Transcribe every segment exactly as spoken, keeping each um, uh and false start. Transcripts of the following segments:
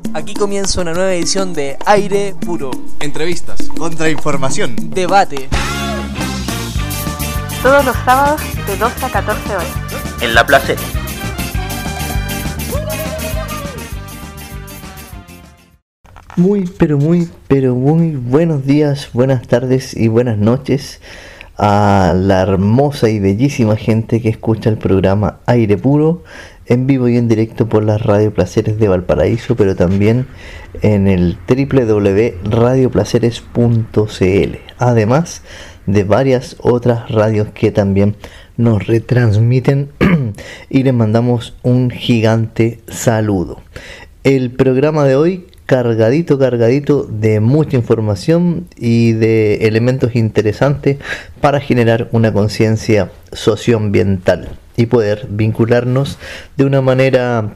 Aquí comienza una nueva edición de Aire Puro. Entrevistas, contrainformación, debate. Todos los sábados de doce a catorce horas. En La Placeta. Muy, pero muy, pero muy buenos días, buenas tardes y buenas noches a la hermosa y bellísima gente que escucha el programa Aire Puro en vivo y en directo por las Radio Placeres de Valparaíso, pero también en el doble u doble u doble u punto radio placeres punto c l, además de varias otras radios que también nos retransmiten y les mandamos un gigante saludo. El programa de hoy cargadito, cargadito de mucha información y de elementos interesantes para generar una conciencia socioambiental y poder vincularnos de una manera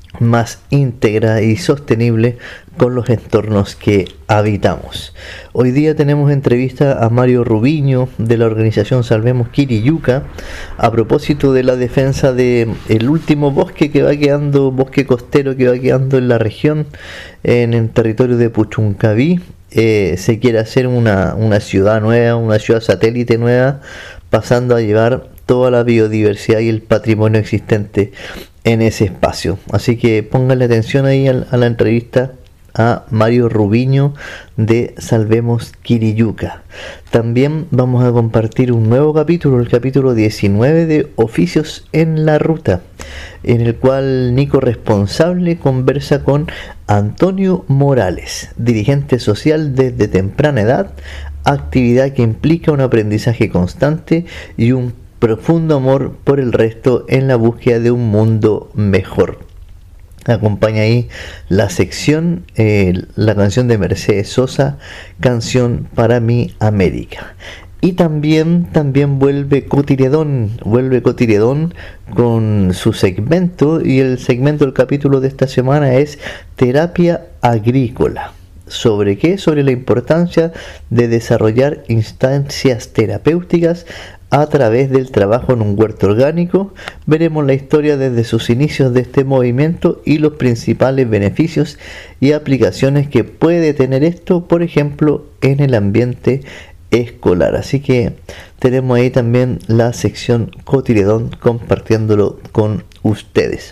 más íntegra y sostenible con los entornos que habitamos. Hoy día tenemos entrevista a Mario Rubiño de la organización Salvemos Quiriyuca a propósito de la defensa del último bosque que va quedando, bosque costero que va quedando en la región, en el territorio de Puchuncaví. Eh, se quiere hacer una, una ciudad nueva, una ciudad satélite nueva, pasando a llevar toda la biodiversidad y el patrimonio existente en ese espacio. Así que pónganle atención ahí a, a la entrevista a Mario Rubiño de Salvemos Quiriyuca. También vamos a compartir un nuevo capítulo, el capítulo diecinueve de Oficios en la Ruta, en el cual Nico Responsable conversa con Antonio Morales, dirigente social desde temprana edad, actividad que implica un aprendizaje constante y un profundo amor por el resto en la búsqueda de un mundo mejor. Acompaña ahí la sección, eh, la canción de Mercedes Sosa, Canción para mi América. Y también, también vuelve Cotiredón, vuelve Cotiredón con su segmento, y el segmento del capítulo de esta semana es Terapia Agrícola. ¿Sobre qué? Sobre la importancia de desarrollar instancias terapéuticas a través del trabajo en un huerto orgánico. Veremos la historia desde sus inicios de este movimiento y los principales beneficios y aplicaciones que puede tener esto, por ejemplo, en el ambiente escolar. Así que tenemos ahí también la sección Cotiredón compartiéndolo con ustedes.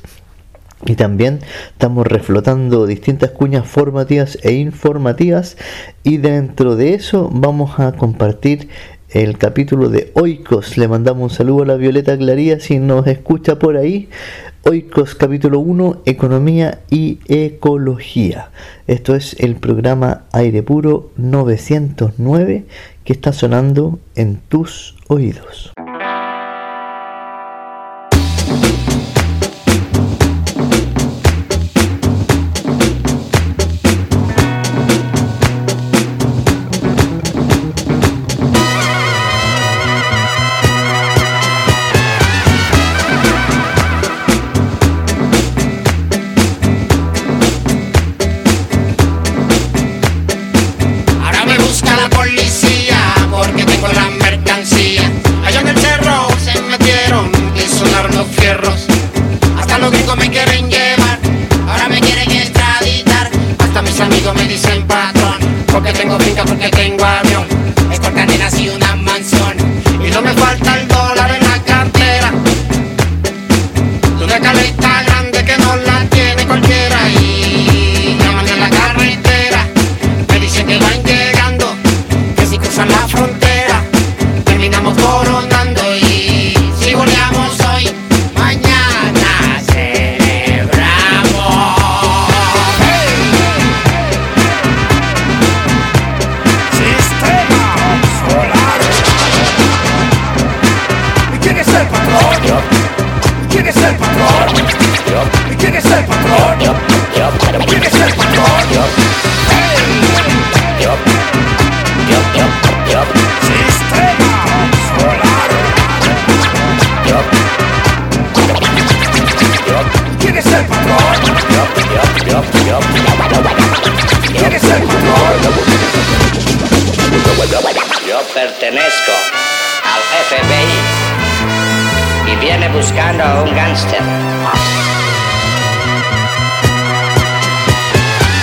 Y también estamos reflotando distintas cuñas formativas e informativas, y dentro de eso vamos a compartir el capítulo de Oikos. Le mandamos un saludo a la Violeta Claría si nos escucha por ahí. Oikos capítulo uno, Economía y Ecología. Esto es el programa Aire Puro novecientos nueve que está sonando en tus oídos. Pertenezco al F B I y viene buscando a un gángster.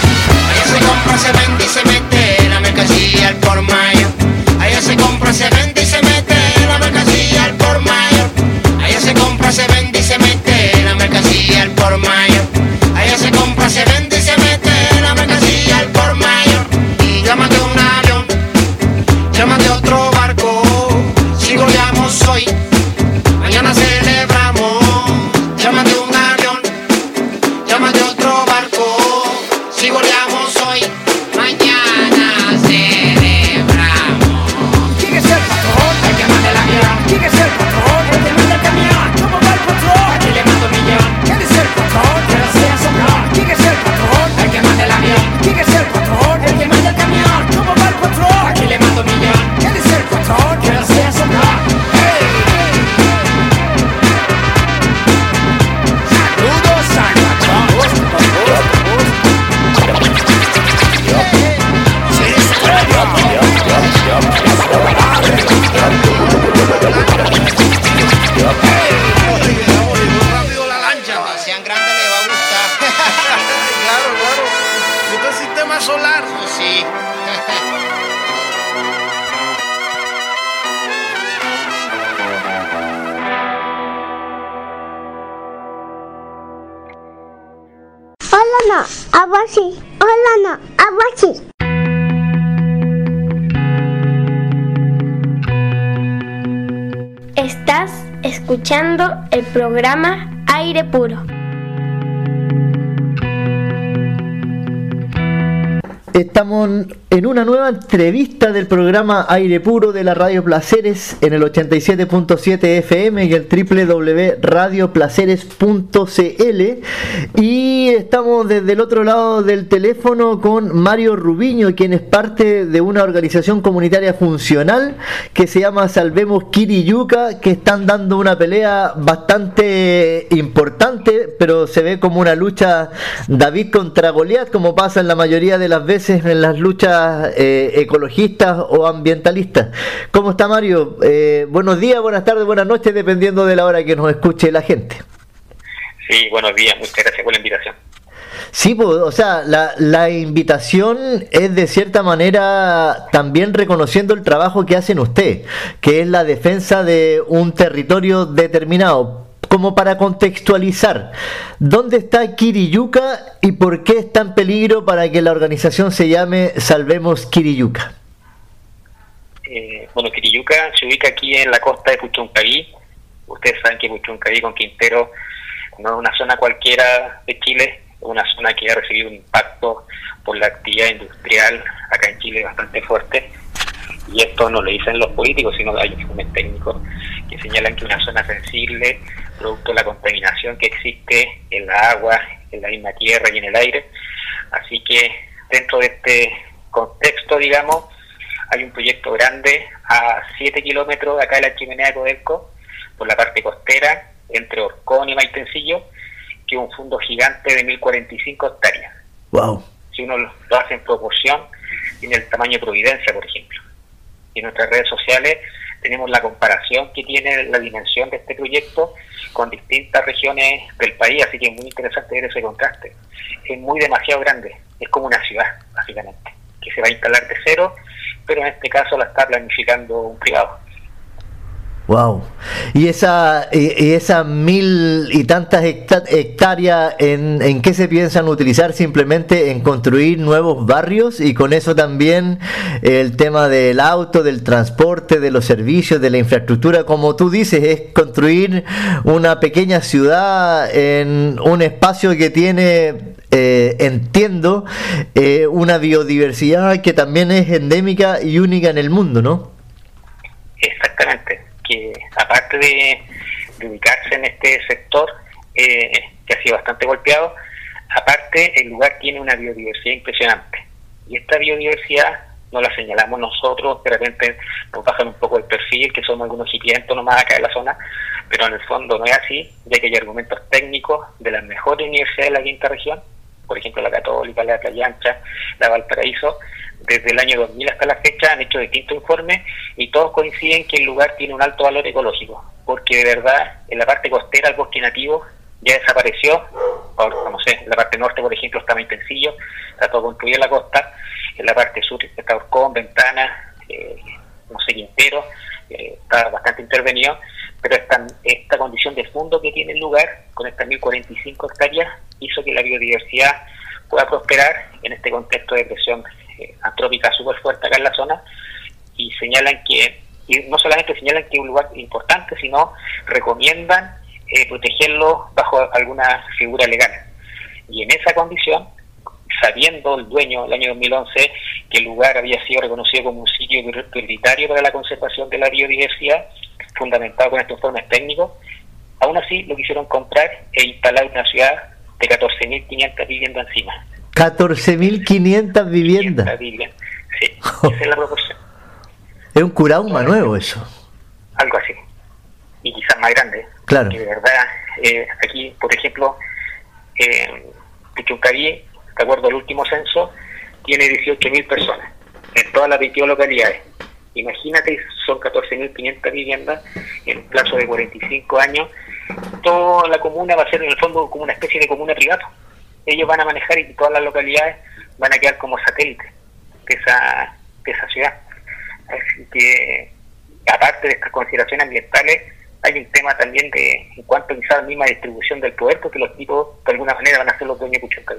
claro, claro. Esto es sistema solar. Sí. Hola no, algo así. Hola no, algo así. Estás escuchando el programa Aire Puro. Estamos en una nueva entrevista del programa Aire Puro de la Radio Placeres en el ochenta y siete punto siete F M y el doble u doble u doble u punto radio placeres punto c l, y estamos desde el otro lado del teléfono con Mario Rubiño, quien es parte de una organización comunitaria funcional que se llama Salvemos Quiriyuca, que están dando una pelea bastante importante, pero se ve como una lucha David contra Goliat, como pasa en la mayoría de las veces en las luchas eh, ecologistas o ambientalistas. ¿Cómo está, Mario? Eh, buenos días, buenas tardes, buenas noches, dependiendo de la hora que nos escuche la gente. Sí, buenos días, muchas gracias por la invitación. Sí, pues, o sea, la, la invitación es de cierta manera también reconociendo el trabajo que hacen ustedes, que es la defensa de un territorio determinado. Como para contextualizar, ¿dónde está Quiriyuca y por qué está en peligro para que la organización se llame Salvemos Quiriyuca? Eh, bueno, Quiriyuca se ubica aquí en la costa de Puchuncaví. Ustedes saben que Puchuncaví con Quintero no es una zona cualquiera de Chile, es una zona que ha recibido un impacto por la actividad industrial acá en Chile bastante fuerte. Y esto no lo dicen los políticos, sino hay informes técnicos que señalan que una zona sensible, producto de la contaminación que existe en la agua, en la misma tierra y en el aire. Así que dentro de este contexto, digamos, hay un proyecto grande a siete kilómetros acá de la chimenea de Codelco, por la parte costera, entre Orcón y Maitencillo, que es un fondo gigante de mil cuarenta y cinco hectáreas. Wow. Si uno lo hace en proporción, tiene el tamaño de Providencia, por ejemplo. Y en nuestras redes sociales tenemos la comparación que tiene la dimensión de este proyecto con distintas regiones del país, así que es muy interesante ver ese contraste. Es muy demasiado grande, es como una ciudad, básicamente, que se va a instalar de cero, pero en este caso la está planificando un privado. Wow. Y esa y, y esas mil y tantas hectáreas, ¿en, ¿en qué se piensan utilizar? Simplemente en construir nuevos barrios, y con eso también el tema del auto, del transporte, de los servicios, de la infraestructura, como tú dices, es construir una pequeña ciudad en un espacio que tiene, eh, entiendo, eh, una biodiversidad que también es endémica y única en el mundo, ¿no? Exactamente. Que aparte de, de ubicarse en este sector eh, que ha sido bastante golpeado, aparte el lugar tiene una biodiversidad impresionante, y esta biodiversidad no la señalamos nosotros, de repente nos bajan un poco el perfil, que somos algunos hipientos nomás acá en la zona, pero en el fondo no es así, ya que hay argumentos técnicos de las mejores universidades de la quinta región, por ejemplo la Católica, la Playa Ancha, la Valparaíso. Desde el año dos mil hasta la fecha han hecho distintos informes y todos coinciden que el lugar tiene un alto valor ecológico, porque de verdad en la parte costera el bosque nativo ya desapareció. Ahora, no sé, en la parte norte, por ejemplo, está Maitencillo, está todo construido en la costa. En la parte sur está Orcón, Ventana, eh, no sé, Quintero, eh, está bastante intervenido, pero esta, esta condición de fondo que tiene el lugar, con estas mil cuarenta y cinco hectáreas, hizo que la biodiversidad pueda prosperar en este contexto de presión eh, antrópica súper fuerte acá en la zona, y señalan que, y no solamente señalan que es un lugar importante, sino recomiendan eh, protegerlo bajo alguna figura legal. Y en esa condición, sabiendo el dueño el año dos mil once que el lugar había sido reconocido como un sitio prioritario para la conservación de la biodiversidad, fundamentado con estos informes técnicos, aún así lo quisieron comprar e instalar una ciudad de catorce mil quinientas viviendas encima. catorce mil quinientas viviendas. viviendas. Sí, esa es la proporción. Es un Curauma nuevo eso. Algo así. Y quizás más grande. Claro. Que de verdad, eh, aquí, por ejemplo, eh, Puchuncaví, de acuerdo al último censo, tiene dieciocho mil personas en todas las veintidós localidades. Imagínate, son catorce mil quinientas viviendas en un plazo de cuarenta y cinco años. Toda la comuna va a ser en el fondo como una especie de comuna privada. ellos van a manejar y todas las localidades van a quedar como satélites de esa, de esa ciudad. Así que, aparte de estas consideraciones ambientales, hay un tema también de en cuanto quizás a la misma distribución del poder, porque los tipos de alguna manera van a ser los dueños de Puchuncaví.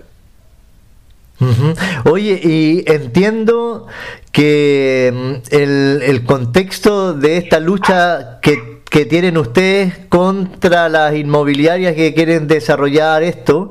Uh-huh. Oye, y entiendo que el, el contexto de esta lucha que, que tienen ustedes contra las inmobiliarias que quieren desarrollar esto,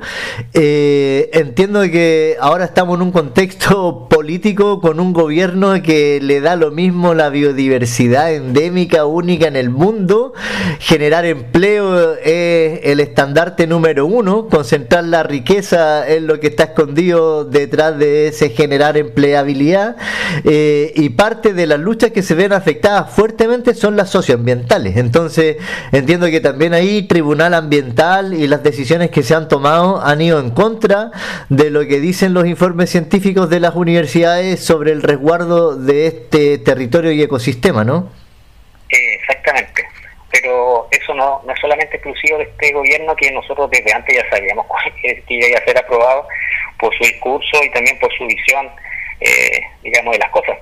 eh, entiendo que ahora estamos en un contexto político con un gobierno que le da lo mismo la biodiversidad endémica única en el mundo. Generar empleo es el estandarte número uno, concentrar la riqueza es lo que está escondido detrás de ese generar empleabilidad, eh, y parte de las luchas que se ven afectadas fuertemente son las socioambientales. Entonces entiendo que también ahí Tribunal Ambiental y las decisiones que se han tomado han ido en contra de lo que dicen los informes científicos de las universidades sobre el resguardo de este territorio y ecosistema, ¿no? Eh, exactamente, pero eso no, no es solamente exclusivo de este gobierno, que nosotros desde antes ya sabíamos que iba a ser aprobado por su discurso y también por su visión, eh, digamos, de las cosas.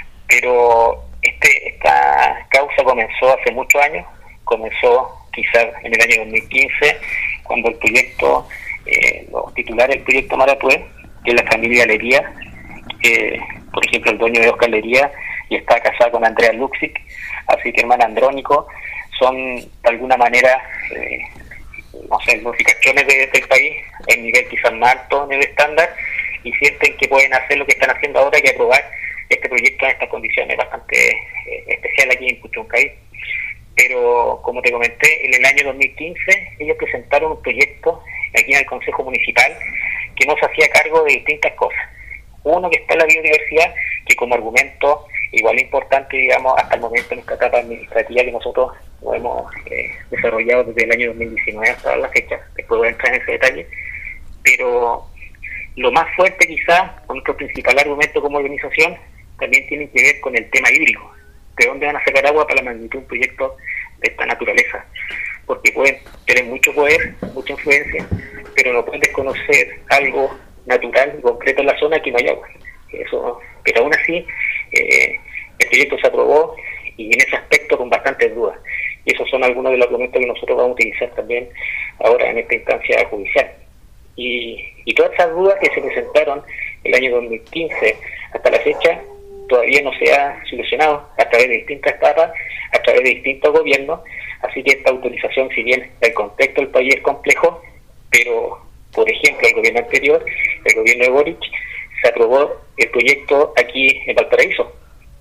Pero este esta causa comenzó hace muchos años, comenzó quizás en el año dos mil quince, cuando el proyecto, eh, los titulares del proyecto Marapue, que es la familia Lería, eh, por ejemplo el dueño de Oscar Lería, y está casado con Andrea Luxic, así que hermana Andrónico, son de alguna manera, eh, no sé, los ricachones de, del país, en nivel quizás más alto, en el estándar, y sienten que pueden hacer lo que están haciendo ahora, que aprobar este proyecto en estas condiciones, bastante eh, especial aquí en Puchuncaví. Pero, como te comenté, en el año dos mil quince ellos presentaron un proyecto aquí en el Consejo Municipal que no se hacía cargo de distintas cosas. Uno, que está la biodiversidad, que como argumento igual importante, digamos, hasta el momento en esta etapa administrativa que nosotros lo hemos eh, desarrollado desde el año dos mil diecinueve hasta la fecha. Después voy a entrar en ese detalle. Pero lo más fuerte quizás, con nuestro principal argumento como organización, también tiene que ver con el tema hídrico. ¿De dónde van a sacar agua para la magnitud de un proyecto de esta naturaleza? Porque pueden tener mucho poder, mucha influencia, pero no pueden desconocer algo natural y concreto en la zona, que no hay agua. Eso, pero aún así, eh, el proyecto se aprobó, y en ese aspecto con bastantes dudas. Y esos son algunos de los argumentos que nosotros vamos a utilizar también ahora en esta instancia judicial. Y, y todas esas dudas que se presentaron el año dos mil quince hasta la fecha todavía no se ha solucionado a través de distintas etapas, a través de distintos gobiernos. Así que esta autorización, si bien el contexto del país es complejo, pero por ejemplo el gobierno anterior, el gobierno de Boric, se aprobó el proyecto aquí en Valparaíso,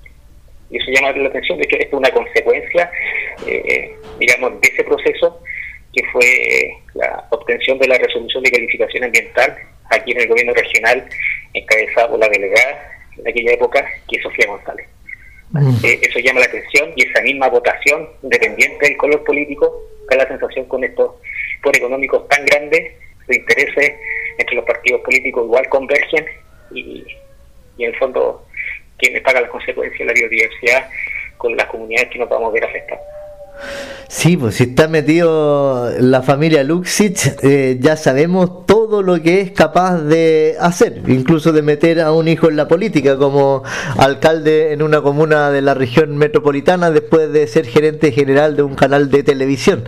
y eso llama la atención. De hecho, esto es una consecuencia, eh, digamos, de ese proceso, que fue la obtención de la resolución de calificación ambiental aquí en el gobierno regional, encabezada por la delegada en aquella época, que es Sofía González. Mm. Eh, eso llama la atención, y esa misma votación, independiente del color político, da la sensación con estos por económicos tan grandes, de intereses entre los partidos políticos igual convergen, y, y en el fondo quienes pagan las consecuencias de la biodiversidad con las comunidades que nos vamos a ver afectadas. Sí, pues si está metido la familia Luxic, eh, ya sabemos todo lo que es capaz de hacer, incluso de meter a un hijo en la política como alcalde en una comuna de la región metropolitana después de ser gerente general de un canal de televisión.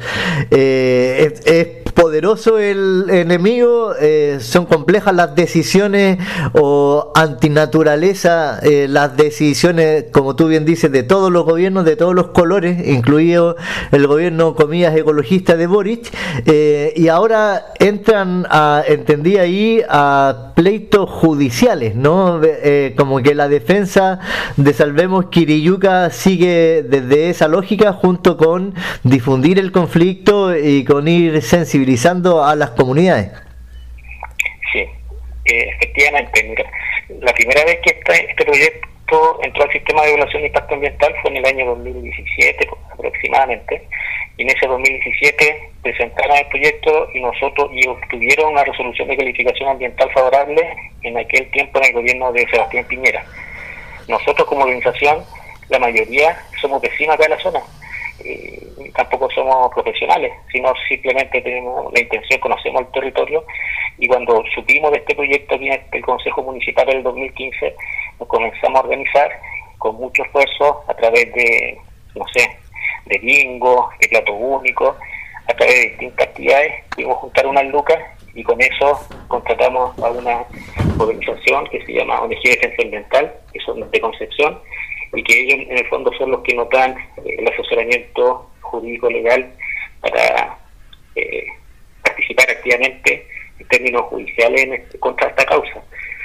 Eh, es, es poderoso el enemigo, eh, son complejas las decisiones o antinaturaleza, eh, las decisiones, como tú bien dices, de todos los gobiernos, de todos los colores, incluido el gobierno, comillas, ecologista de Boric, eh, y ahora entran a, entendí ahí, a pleitos judiciales, ¿no? Eh, como que la defensa de Salvemos Quiriyuca sigue desde esa lógica, junto con difundir el conflicto y con ir sensibilizando a las comunidades. Sí, eh, efectivamente, mira, la primera vez que este, este proyecto entró al sistema de evaluación de impacto ambiental fue en el año dos mil diecisiete aproximadamente, y en ese dos mil diecisiete presentaron el proyecto y nosotros y obtuvieron una resolución de calificación ambiental favorable en aquel tiempo en el gobierno de Sebastián Piñera. Nosotros como organización, la mayoría somos vecinos acá de la zona, eh, tampoco somos profesionales, sino simplemente tenemos la intención, conocemos el territorio, y cuando supimos de este proyecto aquí en el Consejo Municipal del dos mil quince, nos comenzamos a organizar con mucho esfuerzo a través de, no sé, de bingo, de plato único, a través de distintas actividades, pudimos juntar unas lucas y con eso contratamos a una organización que se llama O N G Defensa Ambiental, que son de Concepción, y que ellos en el fondo son los que nos dan eh, el asesoramiento jurídico legal para eh, participar activamente en términos judiciales en este, contra esta causa.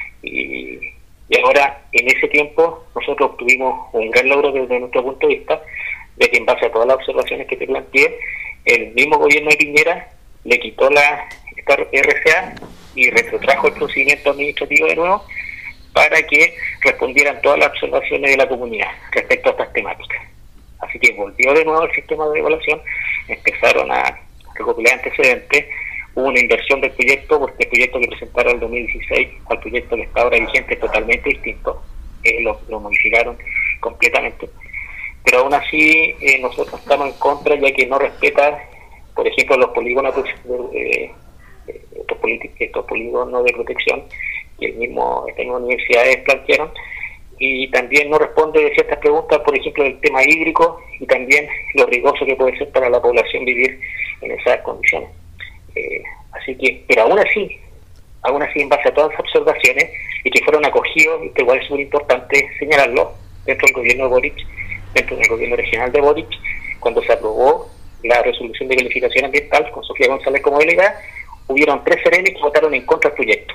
Y, y ahora, en ese tiempo, nosotros obtuvimos un gran logro desde nuestro punto de vista, de que en base a todas las observaciones que te planteé, el mismo gobierno de Piñera le quitó la esta R C A y retrotrajo el procedimiento administrativo de nuevo para que respondieran todas las observaciones de la comunidad respecto a estas temáticas. Así que volvió de nuevo el sistema de evaluación, empezaron a recopilar antecedentes, hubo una inversión del proyecto, porque el proyecto que presentaron en el dos mil dieciséis al proyecto que está ahora vigente es totalmente distinto, eh, lo, lo modificaron completamente. Pero aún así eh, nosotros estamos en contra, ya que no respeta, por ejemplo, los polígonos de, de, estos, estos polígonos de protección que el mismo, estas mismas universidades plantearon, y también no responde de ciertas preguntas, por ejemplo, del tema hídrico y también lo riesgoso que puede ser para la población vivir en esas condiciones. Eh, así que, pero aún así, aún así, en base a todas las observaciones y que fueron acogidos, y que igual es muy importante señalarlo, dentro del gobierno de Boric, dentro del gobierno regional de Boric, cuando se aprobó la resolución de calificación ambiental con Sofía González como delegada, hubieron tres serenes que votaron en contra del proyecto.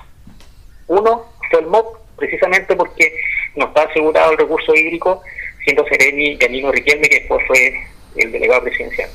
Uno fue el M O P, precisamente porque no está asegurado el recurso hídrico, siendo Sereni Yanino Riquelme, que después fue el delegado presidencial.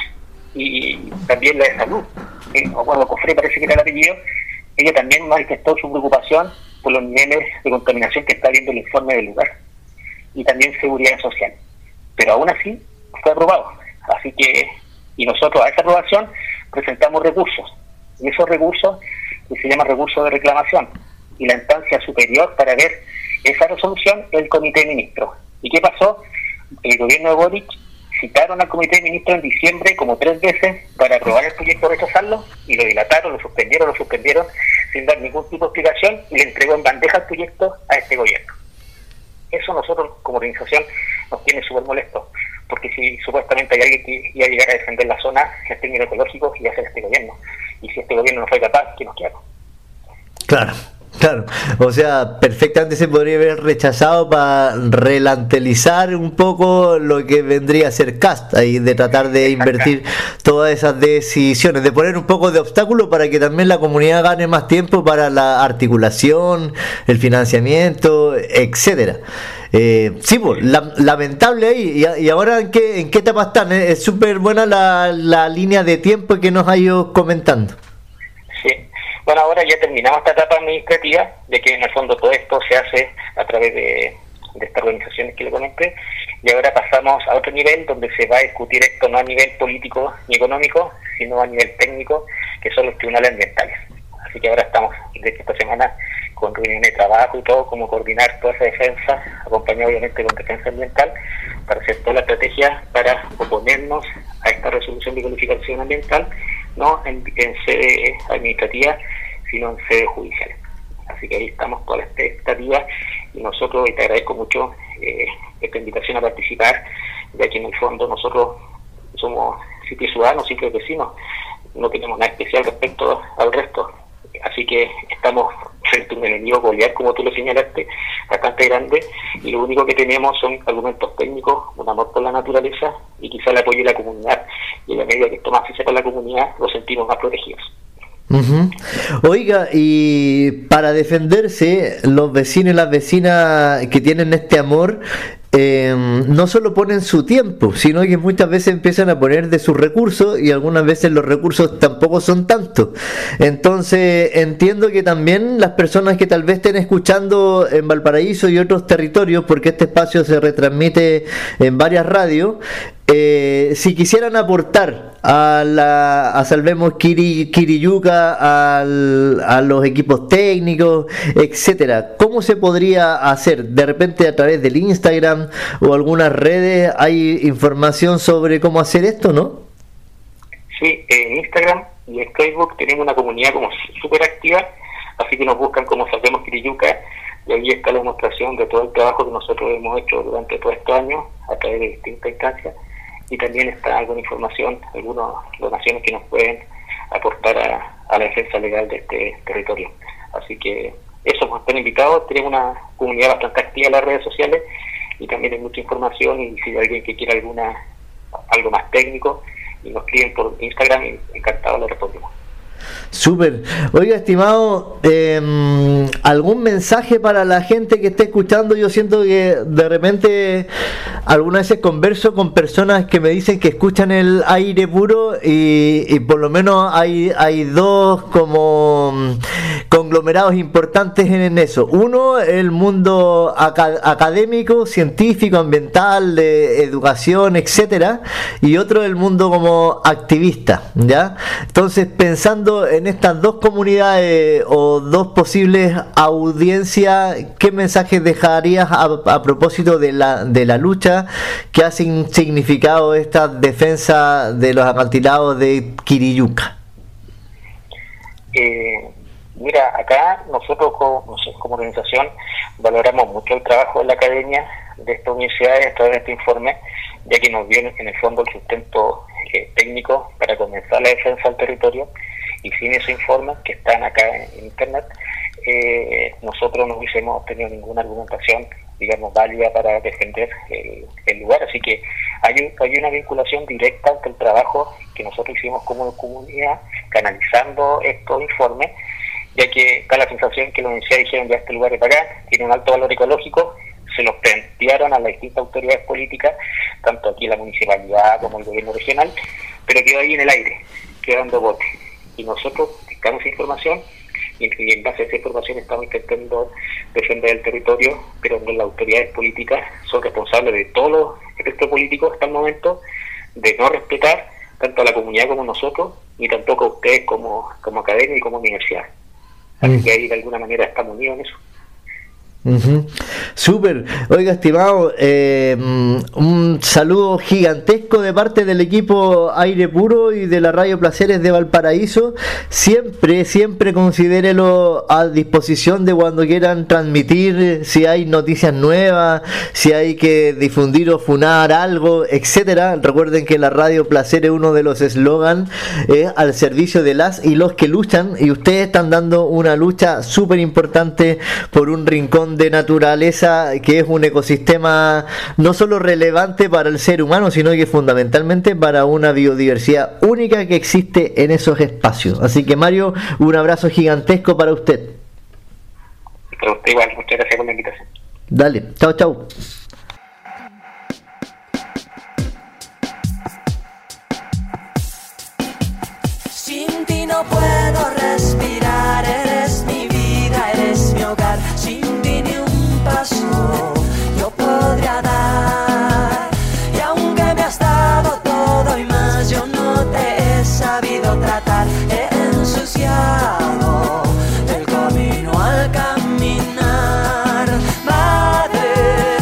Y también la de salud, eh, o bueno, Cofre parece que era el apellido, ella también manifestó su preocupación por los niveles de contaminación que está viendo el informe del lugar, y también seguridad social. Pero aún así fue aprobado. Así que, y nosotros a esa aprobación presentamos recursos, y esos recursos que se llaman recursos de reclamación, y la instancia superior para ver esa resolución es el Comité de Ministros. ¿Y qué pasó? El gobierno de Boric citaron al Comité de Ministros en diciembre como tres veces para aprobar el proyecto o rechazarlo, y lo dilataron, lo suspendieron, lo suspendieron sin dar ningún tipo de explicación, y le entregó en bandeja el proyecto a este gobierno. Eso nosotros como organización nos tiene súper molestos, porque si supuestamente hay alguien que iba a llegar a defender la zona en términos ecológicos, iba a ser este gobierno, y si este gobierno no fue capaz, ¿qué nos queda? Claro. Claro, o sea, perfectamente se podría haber rechazado para relantelizar un poco lo que vendría a ser Cast, ahí de tratar de invertir todas esas decisiones, de poner un poco de obstáculo para que también la comunidad gane más tiempo para la articulación, el financiamiento, etcétera. Eh, sí, pues, la, lamentable ahí. Y, y ahora, ¿en qué, en qué etapa están? Es súper buena la, la línea de tiempo que nos ha ido comentando. Sí. Bueno, ahora ya terminamos esta etapa administrativa, de que en el fondo todo esto se hace a través de, de estas organizaciones que le comenté, y ahora pasamos a otro nivel donde se va a discutir esto no a nivel político ni económico, sino a nivel técnico, que son los tribunales ambientales. Así que ahora estamos, desde esta semana, con reuniones de trabajo y todo, como coordinar toda esa defensa, acompañado obviamente con defensa ambiental, para hacer toda la estrategia para oponernos a esta resolución de calificación ambiental, no en, en sede administrativa, sino en sede judicial. Así que ahí estamos toda la expectativa, y nosotros, y te agradezco mucho eh, esta invitación a participar, ya que en el fondo nosotros somos simples ciudadanos, simples vecinos, no tenemos nada especial respecto al resto. Así que estamos frente a un enemigo golear, como tú lo señalaste, bastante grande, y lo único que tenemos son argumentos técnicos, un amor por la naturaleza y quizá el apoyo de la comunidad, y en la medida que esto más se sepa la comunidad, nos sentimos más protegidos. Uh-huh. Oiga, y para defenderse, los vecinos y las vecinas que tienen este amor eh, no solo ponen su tiempo, sino que muchas veces empiezan a poner de sus recursos, y algunas veces los recursos tampoco son tantos. Entonces entiendo que también las personas que tal vez estén escuchando en Valparaíso y otros territorios, porque este espacio se retransmite en varias radios, Eh, si quisieran aportar a, la, a Salvemos Kiri, Quiriyuca, al, a los equipos técnicos, etcétera. ¿Cómo se podría hacer? De repente a través del Instagram o algunas redes hay información sobre cómo hacer esto, ¿no? Sí, en Instagram y en Facebook tenemos una comunidad como súper activa, así que nos buscan como Salvemos Quiriyuca, y ahí está la demostración de todo el trabajo que nosotros hemos hecho durante todos estos años a través de distintas instancias, y también está alguna información, algunas donaciones que nos pueden aportar a, a la defensa legal de este territorio. Así que eso, pues están invitados, tenemos una comunidad bastante activa en las redes sociales y también hay mucha información, y si hay alguien que quiera alguna algo más técnico y nos escriben por Instagram, encantado le respondemos. Súper. Oiga, estimado, eh, ¿algún mensaje para la gente que esté escuchando? Yo siento que de repente algunas veces converso con personas que me dicen que escuchan el aire puro y, y por lo menos hay, hay dos como conglomerados importantes en eso. Uno, el mundo aca- académico, científico, ambiental, de educación, etcétera, y otro, el mundo como activista, ¿ya? Entonces, pensando en estas dos comunidades o dos posibles audiencias, ¿qué mensajes dejarías a, a propósito de la de la lucha que ha significado esta defensa de los acantilados de Quiriyuca? Eh, mira, acá nosotros como, nosotros como organización valoramos mucho el trabajo de la academia de estas universidades a través de este informe, ya que nos dio en el fondo el sustento eh, técnico para comenzar la defensa del territorio, y sin esos informes que están acá en internet, eh, nosotros no hubiésemos tenido ninguna argumentación, digamos, válida para defender el, el lugar. Así que hay, un, hay una vinculación directa entre el trabajo que nosotros hicimos como comunidad, canalizando estos informes, ya que da la sensación que los universidades dijeron: ya este lugar es para acá, tiene un alto valor ecológico, se los plantearon a las distintas autoridades políticas, tanto aquí la municipalidad como el gobierno regional, pero quedó ahí en el aire, quedando bote. Y nosotros buscamos esa información y en base a esa información estamos intentando defender el territorio, pero donde las autoridades políticas son responsables de todos los efectos políticos hasta el momento, de no respetar tanto a la comunidad como nosotros, ni tampoco a ustedes como, como academia y como universidad. Así mm. que ahí de alguna manera estamos unidos en eso. Uh-huh. Súper. Oiga, estimado, eh, un saludo gigantesco de parte del equipo Aire Puro y de la Radio Placeres de Valparaíso. Siempre, siempre considérelo a disposición de cuando quieran transmitir, si hay noticias nuevas, si hay que difundir o funar algo, etcétera. Recuerden que la Radio Placeres, uno de los eslogan, es al servicio de las y los que luchan, y ustedes están dando una lucha súper importante por un rincón de naturaleza que es un ecosistema no solo relevante para el ser humano, sino que fundamentalmente para una biodiversidad única que existe en esos espacios. Así que, Mario, un abrazo gigantesco para usted. Para usted igual, muchas gracias por la invitación. Dale, chao, chao. Sin ti no puedo respirar, eres mi vida, eres mi hogar. Sin ti ni un paso yo podría dar. Y aunque me has dado todo y más, yo no te he sabido tratar. He ensuciado el camino al caminar. Madre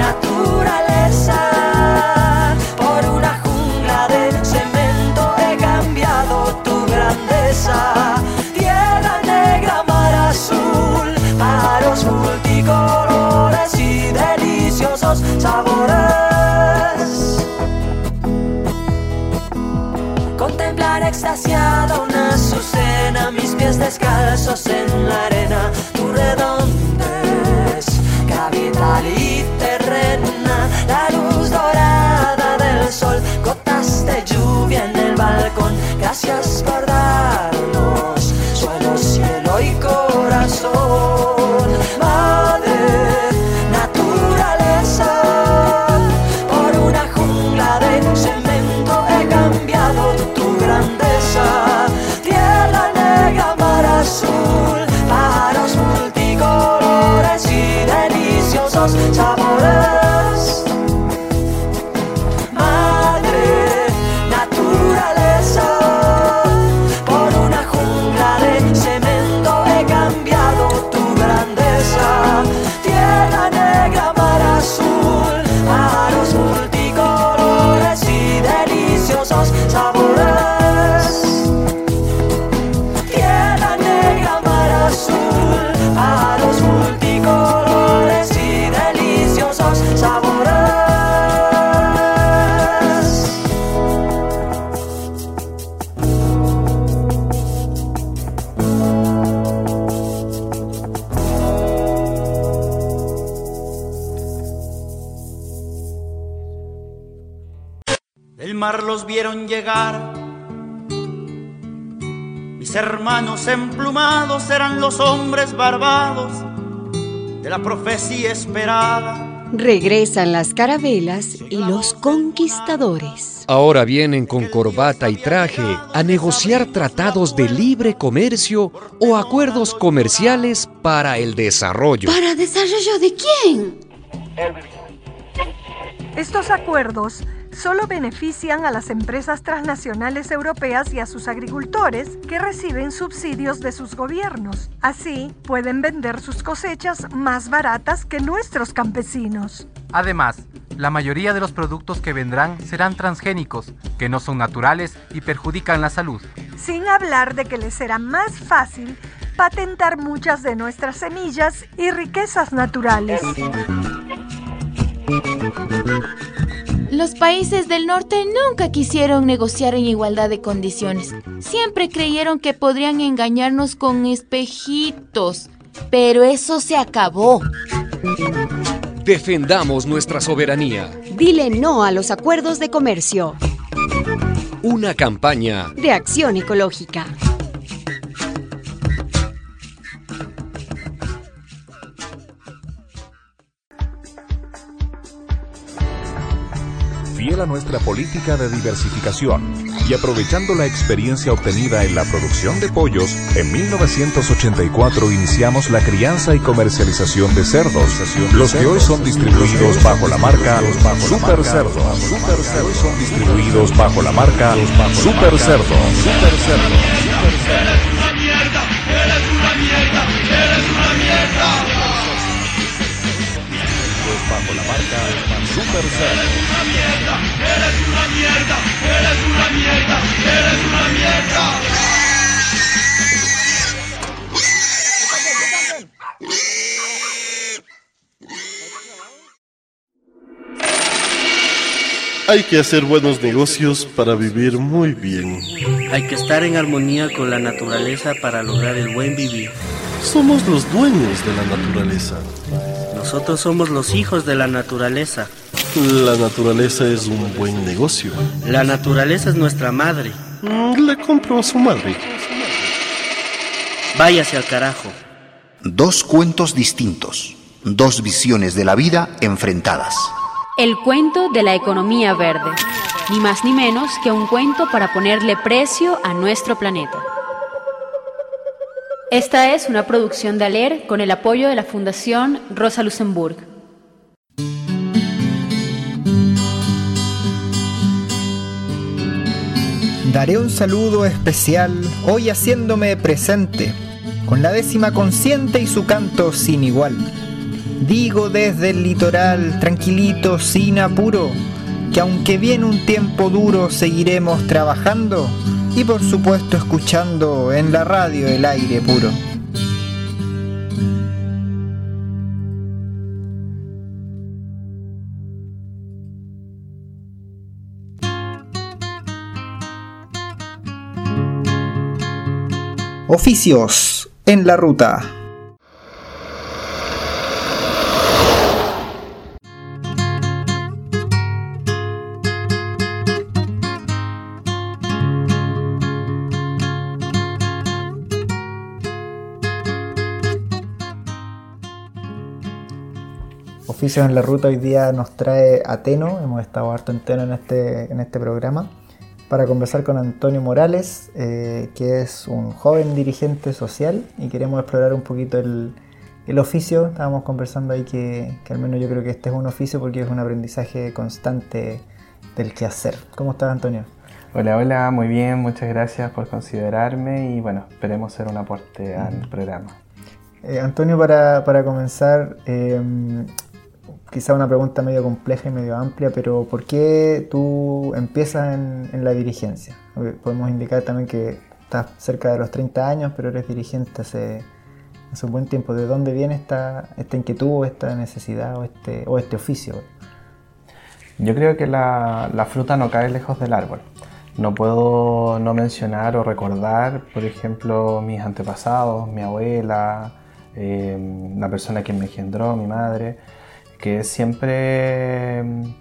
naturaleza, por una jungla de cemento he cambiado tu grandeza. Tierra negra, mar azul, pájaros multicolores y deliciosos sabores. Contemplar extasiado una azucena, mis pies descalzos en la arena. Tu redondez, capital y terrena, la luz dorada del sol, gotas de lluvia en el balcón. Gracias por darnos suelo, cielo y corazón. Madre naturaleza, por una jungla de cemento he cambiado tu grandeza. Tierra negra, mar azul, pájaros multicolores y deliciosos sabores. Madre naturaleza, mar los vieron llegar. Mis hermanos emplumados eran los hombres barbados de la profecía esperada. Regresan las carabelas y los conquistadores. Ahora vienen con corbata y traje a negociar tratados de libre comercio o acuerdos comerciales para el desarrollo. ¿Para desarrollo de quién? Estos acuerdos solo benefician a las empresas transnacionales europeas y a sus agricultores que reciben subsidios de sus gobiernos. Así, pueden vender sus cosechas más baratas que nuestros campesinos. Además, la mayoría de los productos que vendrán serán transgénicos, que no son naturales y perjudican la salud. Sin hablar de que les será más fácil patentar muchas de nuestras semillas y riquezas naturales. Los países del norte nunca quisieron negociar en igualdad de condiciones. Siempre creyeron que podrían engañarnos con espejitos, pero eso se acabó. Defendamos nuestra soberanía. Dile no a los acuerdos de comercio. Una campaña de Acción Ecológica. Fiel a nuestra política de diversificación y aprovechando la experiencia obtenida en la producción de pollos, en mil novecientos ochenta y cuatro iniciamos la crianza y comercialización de cerdos, los que hoy son distribuidos bajo la marca Super Cerdo. Super Cerdo son distribuidos bajo la marca Super Cerdo. Super Cerdo. Eres una mierda, eres una mierda, eres una mierda. Bajo la marca Super Cerdo. Eres una mierda, eres una mierda, eres una mierda, eres una mierda. Hay que hacer buenos negocios para vivir muy bien. Hay que estar en armonía con la naturaleza para lograr el buen vivir. Somos los dueños de la naturaleza. Nosotros somos los hijos de la naturaleza. La naturaleza es un buen negocio. La naturaleza es nuestra madre. Le compro a su madre. Váyase al carajo. Dos cuentos distintos, dos visiones de la vida enfrentadas. El cuento de la economía verde, ni más ni menos que un cuento para ponerle precio a nuestro planeta. Esta es una producción de ALER con el apoyo de la Fundación Rosa Luxemburg. Daré un saludo especial hoy haciéndome presente, con la décima consciente y su canto sin igual. Digo desde el litoral, tranquilito, sin apuro, que aunque viene un tiempo duro seguiremos trabajando y por supuesto escuchando en la radio el aire puro. Oficios en la ruta. Oficios en la ruta hoy día nos trae a Teno. Hemos estado harto en Teno en este, en este programa para conversar con Antonio Morales, eh, que es un joven dirigente social y queremos explorar un poquito el, el oficio. Estábamos conversando ahí que, que al menos yo creo que este es un oficio porque es un aprendizaje constante del quehacer. ¿Cómo estás, Antonio? Hola, hola, muy bien, muchas gracias por considerarme y bueno, esperemos ser un aporte al mm. programa. Eh, Antonio, para, para comenzar, eh, quizá una pregunta medio compleja y medio amplia, pero ¿por qué tú empiezas en, en la dirigencia? Podemos indicar también que estás cerca de los treinta años, pero eres dirigente hace, hace un buen tiempo. ¿De dónde viene esta, esta inquietud, esta necesidad o este, o este oficio? Yo creo que la, la fruta no cae lejos del árbol. No puedo no mencionar o recordar, por ejemplo, mis antepasados, mi abuela, eh, la persona que me engendró, mi madre, que siempre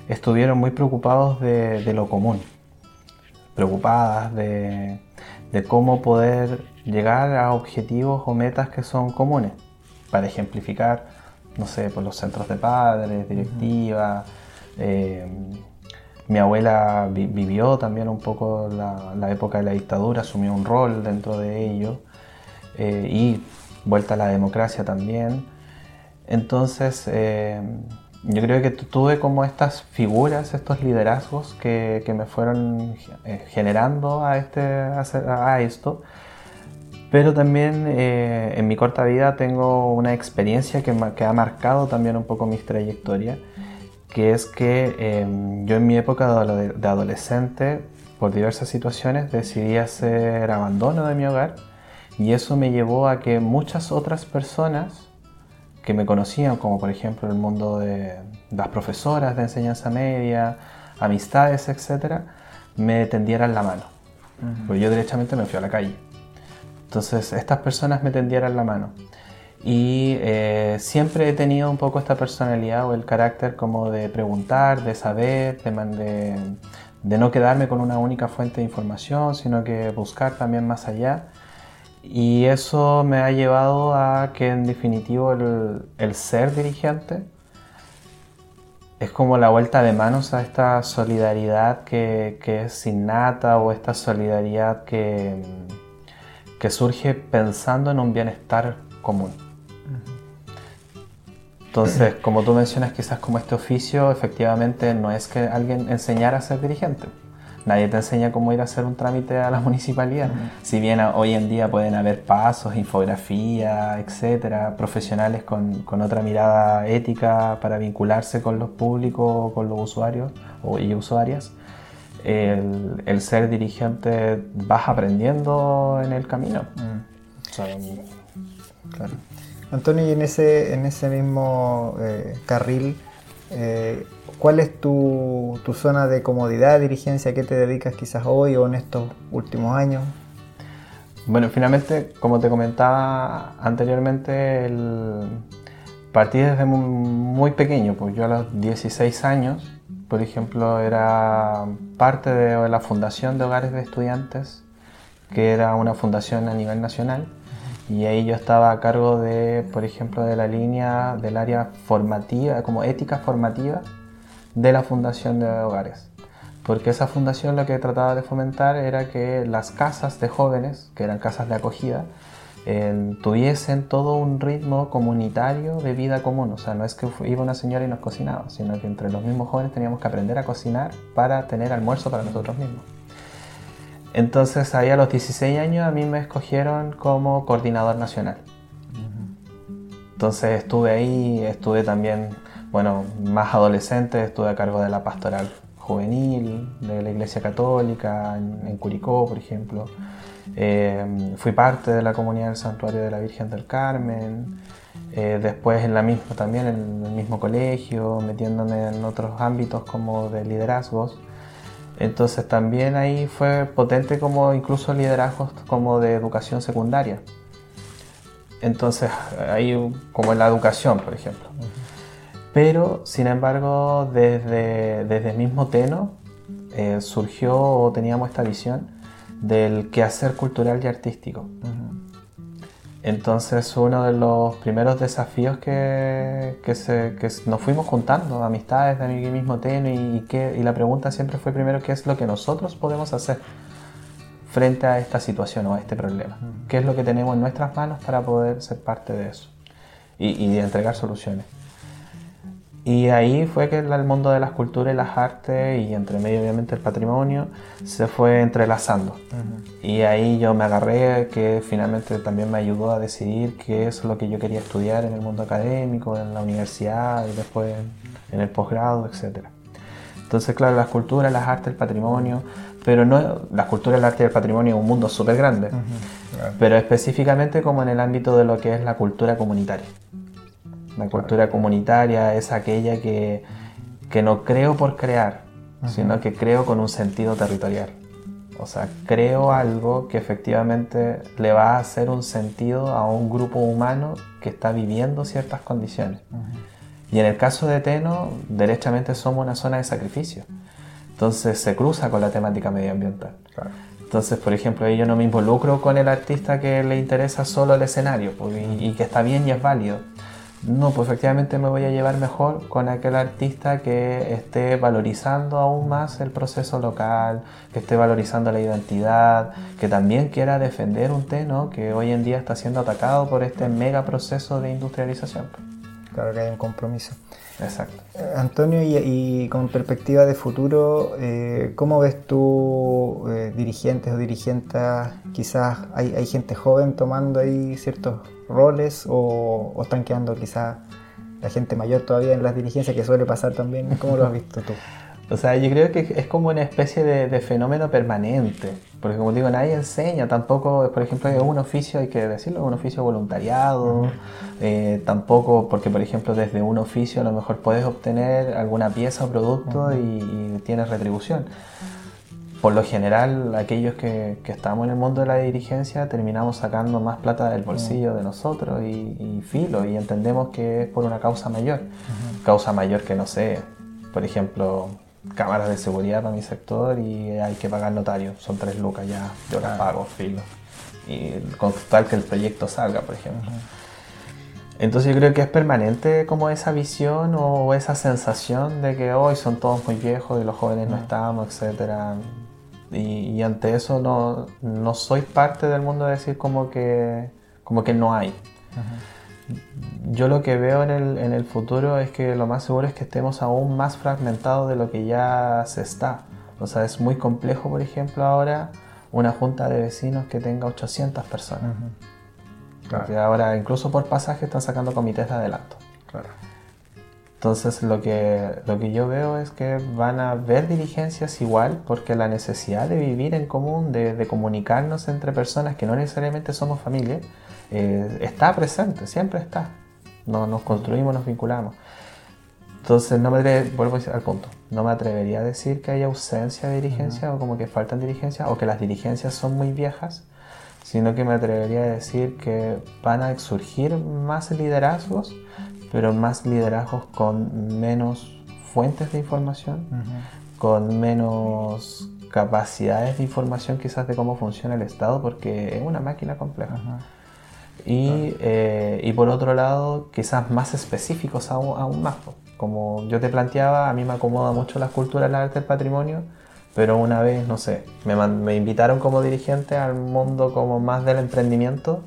estuvieron muy preocupados de, de lo común, preocupadas de, de cómo poder llegar a objetivos o metas que son comunes. Para ejemplificar, no sé, por los centros de padres, directivas. Eh, mi abuela vi, vivió también un poco la, la época de la dictadura, asumió un rol dentro de ello, eh, y vuelta a la democracia también. Entonces, eh, yo creo que tuve como estas figuras, estos liderazgos que, que me fueron eh, generando a, este, a, a esto. Pero también eh, en mi corta vida tengo una experiencia que, que ha marcado también un poco mi trayectoria, que es que eh, yo en mi época de, de adolescente, por diversas situaciones, decidí hacer abandono de mi hogar, y eso me llevó a que muchas otras personas que me conocían, como por ejemplo el mundo de las profesoras de enseñanza media, amistades, etcétera, me tendieran la mano. Uh-huh. Porque yo derechamente me fui a la calle. Entonces estas personas me tendieran la mano. Y eh, siempre he tenido un poco esta personalidad o el carácter como de preguntar, de saber, de, de, de no quedarme con una única fuente de información, sino que buscar también más allá. Y eso me ha llevado a que en definitivo el, el ser dirigente es como la vuelta de manos a esta solidaridad que, que es innata, o esta solidaridad que, que surge pensando en un bienestar común. Entonces, como tú mencionas, quizás como este oficio, efectivamente no es que alguien enseñara a ser dirigente. Nadie te enseña cómo ir a hacer un trámite a la municipalidad. Uh-huh. Si bien hoy en día pueden haber pasos, infografía, etcétera, profesionales con, con otra mirada ética para vincularse con los públicos, con los usuarios o, y usuarias, el, el ser dirigente vas aprendiendo en el camino. Uh-huh. O sea, claro. Antonio, y en ese, en ese mismo eh, carril, eh, ¿cuál es tu, tu zona de comodidad, dirigencia? ¿A qué te dedicas quizás hoy o en estos últimos años? Bueno, finalmente, como te comentaba anteriormente, el... partí desde muy, muy pequeño. Pues yo a los dieciséis años, por ejemplo, era parte de la Fundación de Hogares de Estudiantes, que era una fundación a nivel nacional. Y ahí yo estaba a cargo de, por ejemplo, de la línea del área formativa, como ética formativa de la Fundación de Hogares. Porque esa fundación lo que trataba de fomentar era que las casas de jóvenes, que eran casas de acogida, eh, tuviesen todo un ritmo comunitario de vida común. O sea, no es que iba una señora y nos cocinaba, sino que entre los mismos jóvenes teníamos que aprender a cocinar para tener almuerzo para nosotros mismos. Entonces ahí a los dieciséis años a mí me escogieron como coordinador nacional. Uh-huh. Entonces estuve ahí, estuve también, bueno, más adolescente, estuve a cargo de la pastoral juvenil, de la Iglesia Católica, en, en Curicó, por ejemplo. Eh, fui parte de la comunidad del Santuario de la Virgen del Carmen. Eh, después en la misma, también en el mismo colegio, metiéndome en otros ámbitos como de liderazgos. Entonces también ahí fue potente como incluso liderazgos como de educación secundaria. Entonces ahí como en la educación, por ejemplo. Uh-huh. Pero sin embargo desde, desde el mismo Teno eh, surgió o teníamos esta visión del quehacer cultural y artístico. Uh-huh. Entonces uno de los primeros desafíos que, que, se, que nos fuimos juntando, amistades de mi mismo Teno, y, y, que, y la pregunta siempre fue primero qué es lo que nosotros podemos hacer frente a esta situación o a este problema. Uh-huh. ¿Qué es lo que tenemos en nuestras manos para poder ser parte de eso y, y entregar soluciones? Y ahí fue que el mundo de las culturas y las artes, y entre medio obviamente el patrimonio, se fue entrelazando. Uh-huh. Y ahí yo me agarré, que finalmente también me ayudó a decidir qué es lo que yo quería estudiar en el mundo académico, en la universidad y después en el posgrado, etcétera. Entonces, claro, las culturas, las artes, el patrimonio, pero no, las culturas, el arte y el patrimonio es un mundo súper grande, uh-huh. Claro. Pero específicamente como en el ámbito de lo que es la cultura comunitaria. La cultura comunitaria es aquella que, que no creo por crear, uh-huh. sino que creo con un sentido territorial. O sea, creo algo que efectivamente le va a hacer un sentido a un grupo humano que está viviendo ciertas condiciones. Uh-huh. Y en el caso de Teno, derechamente somos una zona de sacrificio. Entonces se cruza con la temática medioambiental. Claro. Entonces, por ejemplo, yo no me involucro con el artista que le interesa solo el escenario pues, y, y que está bien y es válido. No, pues efectivamente me voy a llevar mejor con aquel artista que esté valorizando aún más el proceso local, que esté valorizando la identidad, que también quiera defender un Teno que hoy en día está siendo atacado por este mega proceso de industrialización. Claro que hay un compromiso. Exacto. Eh, Antonio, y, y con perspectiva de futuro, eh, ¿cómo ves tú eh, dirigentes o dirigentas? Quizás hay, hay gente joven tomando ahí ciertos roles o, o están quedando quizás la gente mayor todavía en las dirigencias, que suele pasar también. ¿Cómo lo has visto tú? O sea, yo creo que es como una especie de, de fenómeno permanente, porque como digo, nadie enseña, tampoco, por ejemplo, es un oficio, hay que decirlo, es un oficio voluntariado, uh-huh. eh, tampoco, porque por ejemplo desde un oficio a lo mejor puedes obtener alguna pieza o producto uh-huh. y, y tienes retribución. Por lo general, aquellos que, que estamos en el mundo de la dirigencia terminamos sacando más plata del bolsillo uh-huh. de nosotros y, y filo, y entendemos que es por una causa mayor, uh-huh. causa mayor que no sé, por ejemplo, cámaras de seguridad para mi sector y hay que pagar notario, son tres lucas ya, yo las pago, filo, y con tal que el proyecto salga, por ejemplo. Uh-huh. Entonces yo creo que es permanente como esa visión o esa sensación de que hoy son todos muy viejos y los jóvenes uh-huh. no estamos, etcétera. Y, y ante eso no, no soy parte del mundo de decir como que, como que no hay. Uh-huh. Yo lo que veo en el, en el futuro es que lo más seguro es que estemos aún más fragmentados de lo que ya se está. O sea, es muy complejo, por ejemplo, ahora una junta de vecinos que tenga ochocientas personas. Uh-huh. Claro. Porque ahora incluso por pasaje están sacando comités de adelanto. Claro. Entonces lo que, lo que yo veo es que van a haber dirigencias igual, porque la necesidad de vivir en común, de, de comunicarnos entre personas que no necesariamente somos familia, Eh, está presente, siempre está. No, nos construimos, nos vinculamos. Entonces, no me atre- vuelvo al punto. No me atrevería a decir que hay ausencia de dirigencia uh-huh. o como que faltan dirigencias o que las dirigencias son muy viejas, sino que me atrevería a decir que van a surgir más liderazgos, pero más liderazgos con menos fuentes de información, uh-huh. con menos capacidades de información quizás de cómo funciona el Estado, porque es una máquina compleja. Uh-huh. Y, eh, y por otro lado, quizás más específicos aún, aún más. Como yo te planteaba, a mí me acomoda mucho la cultura, el arte, el patrimonio, pero una vez, no sé, me, me invitaron como dirigente al mundo como más del emprendimiento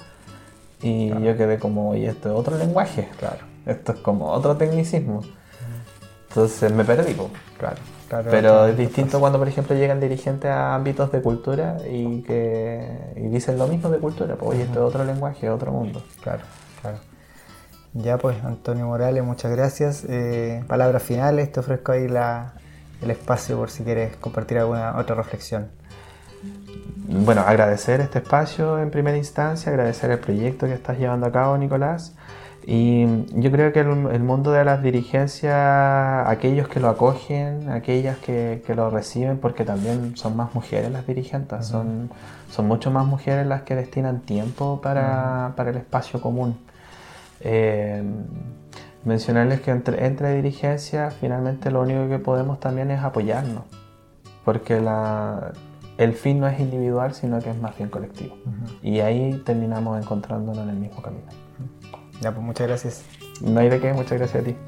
y claro. yo quedé como, oye, esto es otro lenguaje, claro, esto es como otro tecnicismo. Entonces me perdí, claro. Claro, pero claro, es distinto cuando, por ejemplo, llegan dirigentes a ámbitos de cultura y que y dicen lo mismo de cultura, pues oye, esto es otro lenguaje, otro mundo. Claro, claro. Ya pues, Antonio Morales, muchas gracias. Eh, palabras finales, te ofrezco ahí la, el espacio por si quieres compartir alguna otra reflexión. Bueno, agradecer este espacio en primera instancia, agradecer el proyecto que estás llevando a cabo, Nicolás. Y yo creo que el, el mundo de las dirigencias, aquellos que lo acogen, aquellas que, que lo reciben, porque también son más mujeres las dirigentes, uh-huh. son, son mucho más mujeres las que destinan tiempo para, uh-huh. para el espacio común. Eh, mencionarles que entre, entre dirigencias finalmente lo único que podemos también es apoyarnos, porque la, el fin no es individual, sino que es más bien colectivo. Uh-huh. Y ahí terminamos encontrándonos en el mismo camino. Ya, pues muchas gracias. No hay de qué, muchas gracias a ti.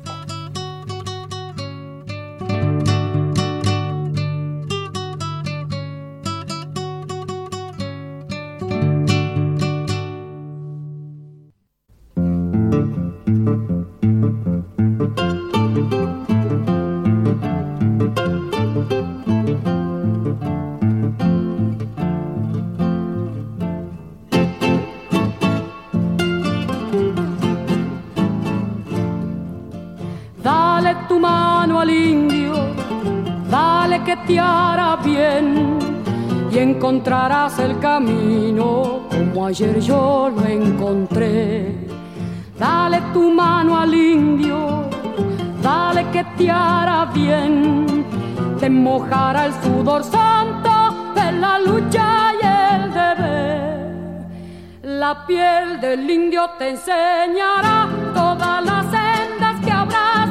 Te hará bien y encontrarás el camino como ayer yo lo encontré. Dale tu mano al indio, dale que te hará bien, te mojará el sudor santo de la lucha y el deber. La piel del indio te enseñará todas las sendas que habrás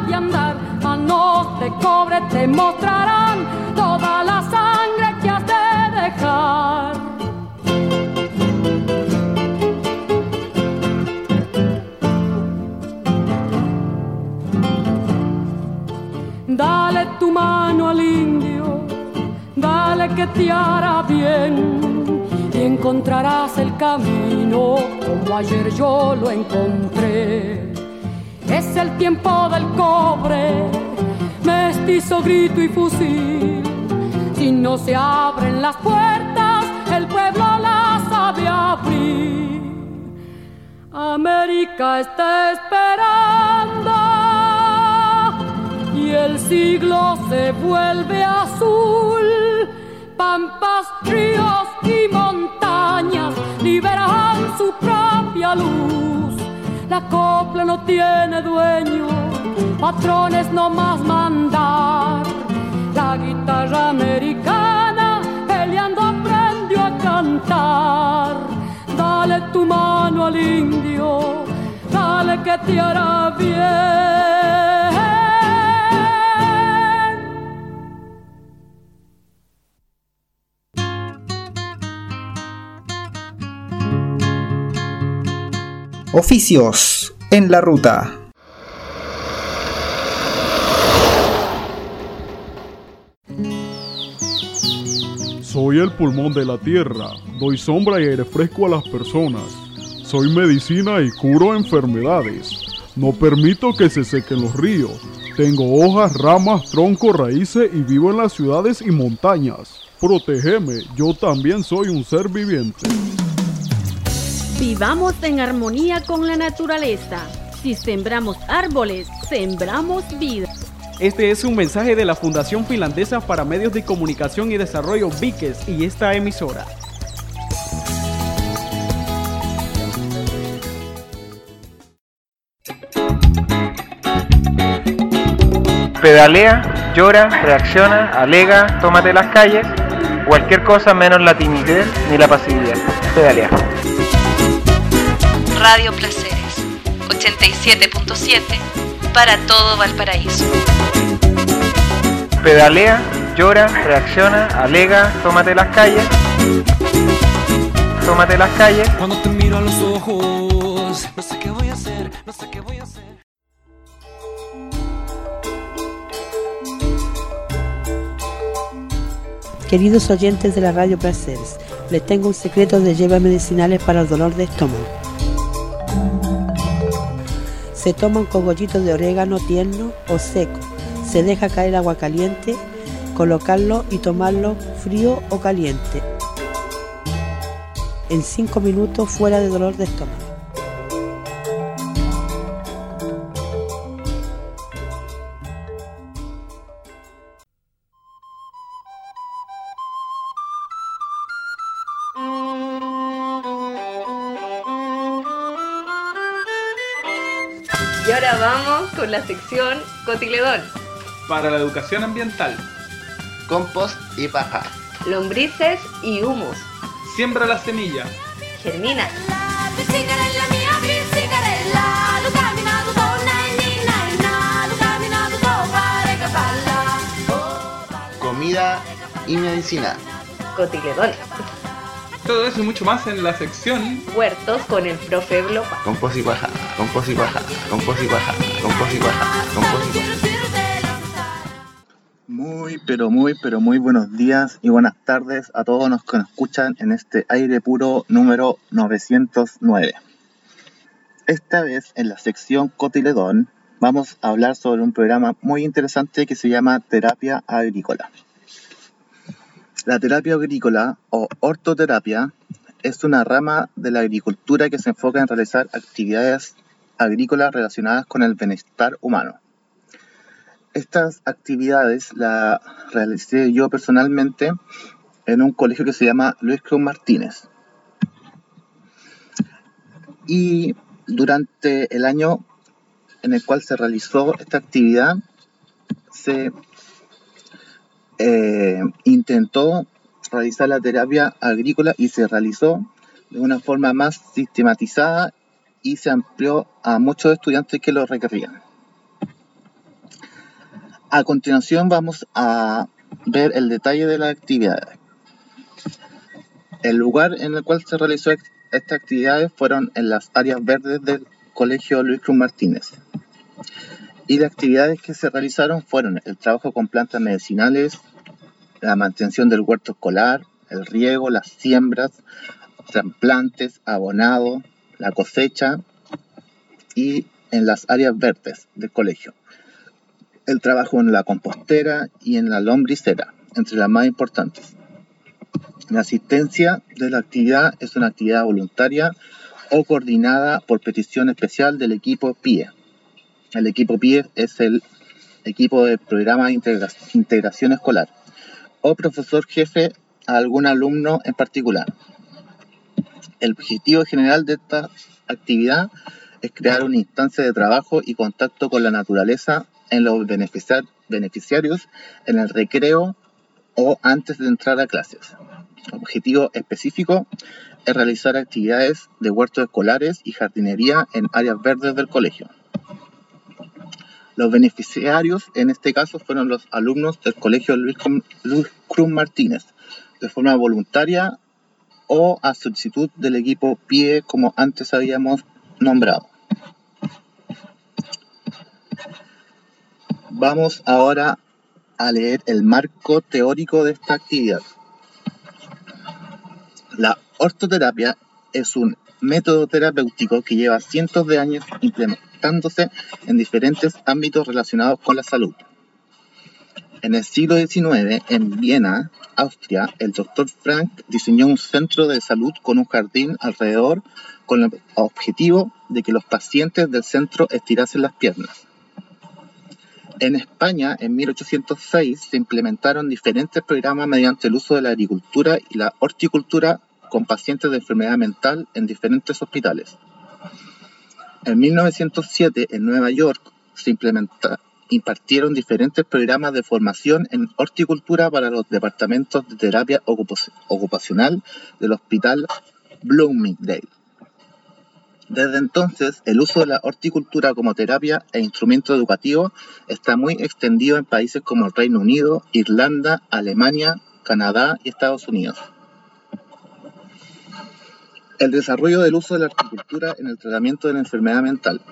cobre te mostrarán toda la sangre que has de dejar. Dale tu mano al indio, dale que te hará bien y encontrarás el camino como ayer yo lo encontré. Es el tiempo del cobre, mestizo, grito y fusil. Si no se abren las puertas, el pueblo las ha de abrir. América está esperando y el siglo se vuelve azul. Pampas, ríos y montañas liberan su propia luz. La copla no tiene dueño, patrones no más mandar. La guitarra americana peleando aprendió a cantar. Dale tu mano al indio, dale que te hará bien. Oficios en la ruta. Soy el pulmón de la tierra, doy sombra y aire fresco a las personas. Soy medicina y curo enfermedades. No permito que se sequen los ríos. Tengo hojas, ramas, troncos, raíces y vivo en las ciudades y montañas. Protégeme, yo también soy un ser viviente. Vivamos en armonía con la naturaleza. Si sembramos árboles, sembramos vida. Este es un mensaje de la Fundación Finlandesa para Medios de Comunicación y Desarrollo Vikes y esta emisora. Pedalea, llora, reacciona, alega, tómate las calles, cualquier cosa menos la timidez ni la pasividad. Pedalea. Radio Placeres, ochenta y siete punto siete para todo Valparaíso. Pedalea, llora, reacciona, alega, tómate las calles. Tómate las calles. Cuando te miro a los ojos, no sé qué voy a hacer, no sé qué voy a hacer. Queridos oyentes de la Radio Placeres, les tengo un secreto de hierbas medicinales para el dolor de estómago. Se toma un cogollito de orégano tierno o seco, se deja caer agua caliente, colocarlo y tomarlo frío o caliente. En cinco minutos fuera de dolor de estómago. Y ahora vamos con la sección Cotiledón. Para la educación ambiental. Compost y paja. Lombrices y humus. Siembra la semilla. Germina. Comida y medicina. Cotiledón. Todo eso y mucho más en la sección Huertos con el profe Blopa. Compost y paja, compost y paja, compost y paja, compost y paja, compost y paja. Muy, pero muy, pero muy buenos días y buenas tardes a todos los que nos escuchan en este aire puro número novecientos nueve. Esta vez en la sección Cotiledón vamos a hablar sobre un programa muy interesante que se llama Terapia Agrícola. La terapia agrícola o hortoterapia es una rama de la agricultura que se enfoca en realizar actividades agrícolas relacionadas con el bienestar humano. Estas actividades las realicé yo personalmente en un colegio que se llama Luis Cruz Martínez. Y durante el año en el cual se realizó esta actividad, se eh, intentó realizar la terapia agrícola y se realizó de una forma más sistematizada y se amplió a muchos estudiantes que lo requerían. A continuación vamos a ver el detalle de las actividades. El lugar en el cual se realizó estas actividades fueron en las áreas verdes del Colegio Luis Cruz Martínez. Y las actividades que se realizaron fueron el trabajo con plantas medicinales, la mantención del huerto escolar, el riego, las siembras, trasplantes, abonado, la cosecha y en las áreas verdes del colegio. El trabajo en la compostera y en la lombricera, entre las más importantes. La asistencia de la actividad es una actividad voluntaria o coordinada por petición especial del equipo P I E. El equipo P I E es el equipo de programa de integra integración escolar o profesor jefe a algún alumno en particular. El objetivo general de esta actividad es crear una instancia de trabajo y contacto con la naturaleza en los beneficiar beneficiarios en el recreo o antes de entrar a clases. El objetivo específico es realizar actividades de huertos escolares y jardinería en áreas verdes del colegio. Los beneficiarios en este caso fueron los alumnos del Colegio Luis Cruz Martínez, de forma voluntaria o a solicitud del equipo P I E, como antes habíamos nombrado. Vamos ahora a leer el marco teórico de esta actividad. La ortoterapia es un método terapéutico que lleva cientos de años implementándose en diferentes ámbitos relacionados con la salud. En el siglo diecinueve, en Viena, Austria, el doctor Frank diseñó un centro de salud con un jardín alrededor con el objetivo de que los pacientes del centro estirasen las piernas. En España, en mil ochocientos seis, se implementaron diferentes programas mediante el uso de la agricultura y la horticultura con pacientes de enfermedad mental en diferentes hospitales. En mil novecientos siete, en Nueva York, se implementa, impartieron diferentes programas de formación en horticultura para los departamentos de terapia ocupacional del Hospital Bloomingdale. Desde entonces, el uso de la horticultura como terapia e instrumento educativo está muy extendido en países como el Reino Unido, Irlanda, Alemania, Canadá y Estados Unidos. El desarrollo del uso de la horticultura en el tratamiento de la enfermedad mental.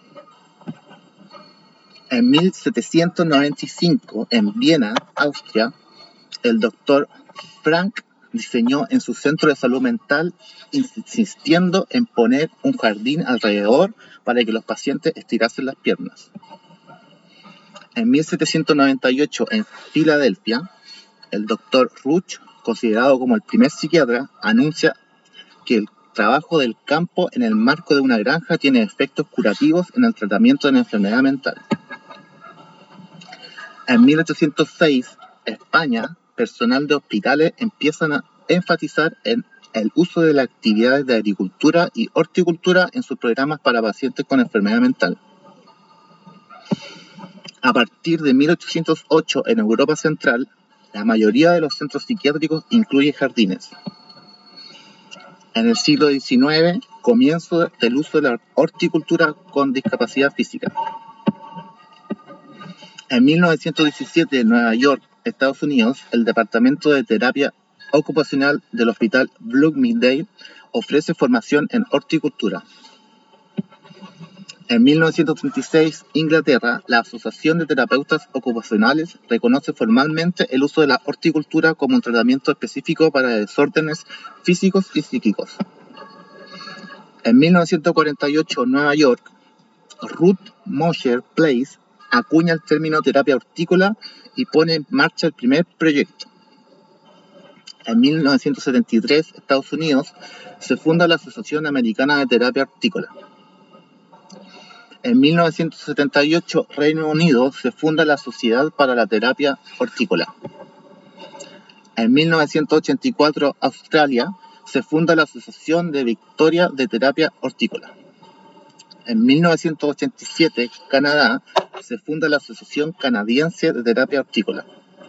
En mil setecientos noventa y cinco, en Viena, Austria, el doctor Frank diseñó en su centro de salud mental, insistiendo en poner un jardín alrededor para que los pacientes estirasen las piernas. En mil setecientos noventa y ocho, en Filadelfia, el doctor Ruch, considerado como el primer psiquiatra, anuncia que el trabajo del campo en el marco de una granja tiene efectos curativos en el tratamiento de la enfermedad mental. En mil ochocientos seis, España, personal de hospitales empiezan a enfatizar en el uso de las actividades de agricultura y horticultura en sus programas para pacientes con enfermedad mental. A partir de mil ochocientos ocho, en Europa Central, la mayoría de los centros psiquiátricos incluye jardines. En el siglo diecinueve, comienzo del uso de la horticultura con discapacidad física. En mil novecientos diecisiete, en Nueva York, Estados Unidos, el Departamento de Terapia Ocupacional del Hospital Bloomingdale ofrece formación en horticultura. En mil novecientos treinta y seis, Inglaterra, la Asociación de Terapeutas Ocupacionales reconoce formalmente el uso de la horticultura como un tratamiento específico para desórdenes físicos y psíquicos. En mil novecientos cuarenta y ocho, Nueva York, Ruth Mosher Place acuña el término terapia hortícola y pone en marcha el primer proyecto. En mil novecientos setenta y tres, Estados Unidos, se funda la Asociación Americana de Terapia Hortícola. En mil novecientos setenta y ocho, Reino Unido, se funda la Sociedad para la Terapia Hortícola. En mil novecientos ochenta y cuatro, Australia, se funda la Asociación de Victoria de Terapia Hortícola. En mil novecientos ochenta y siete, Canadá, se funda la Asociación Canadiense de Terapia Hortícola.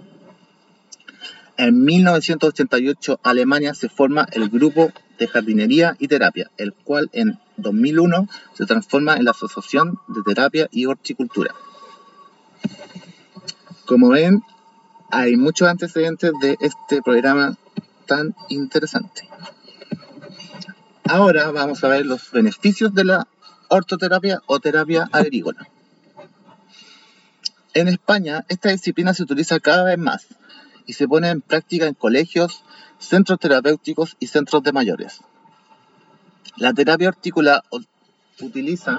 En mil novecientos ochenta y ocho, Alemania, se forma el Grupo de Jardinería y Terapia, el cual en dos mil uno se transforma en la Asociación de Terapia y Horticultura. Como ven, hay muchos antecedentes de este programa tan interesante. Ahora vamos a ver los beneficios de la ortoterapia o terapia agrícola. En España, esta disciplina se utiliza cada vez más y se pone en práctica en colegios, centros terapéuticos y centros de mayores. La terapia hortícola utiliza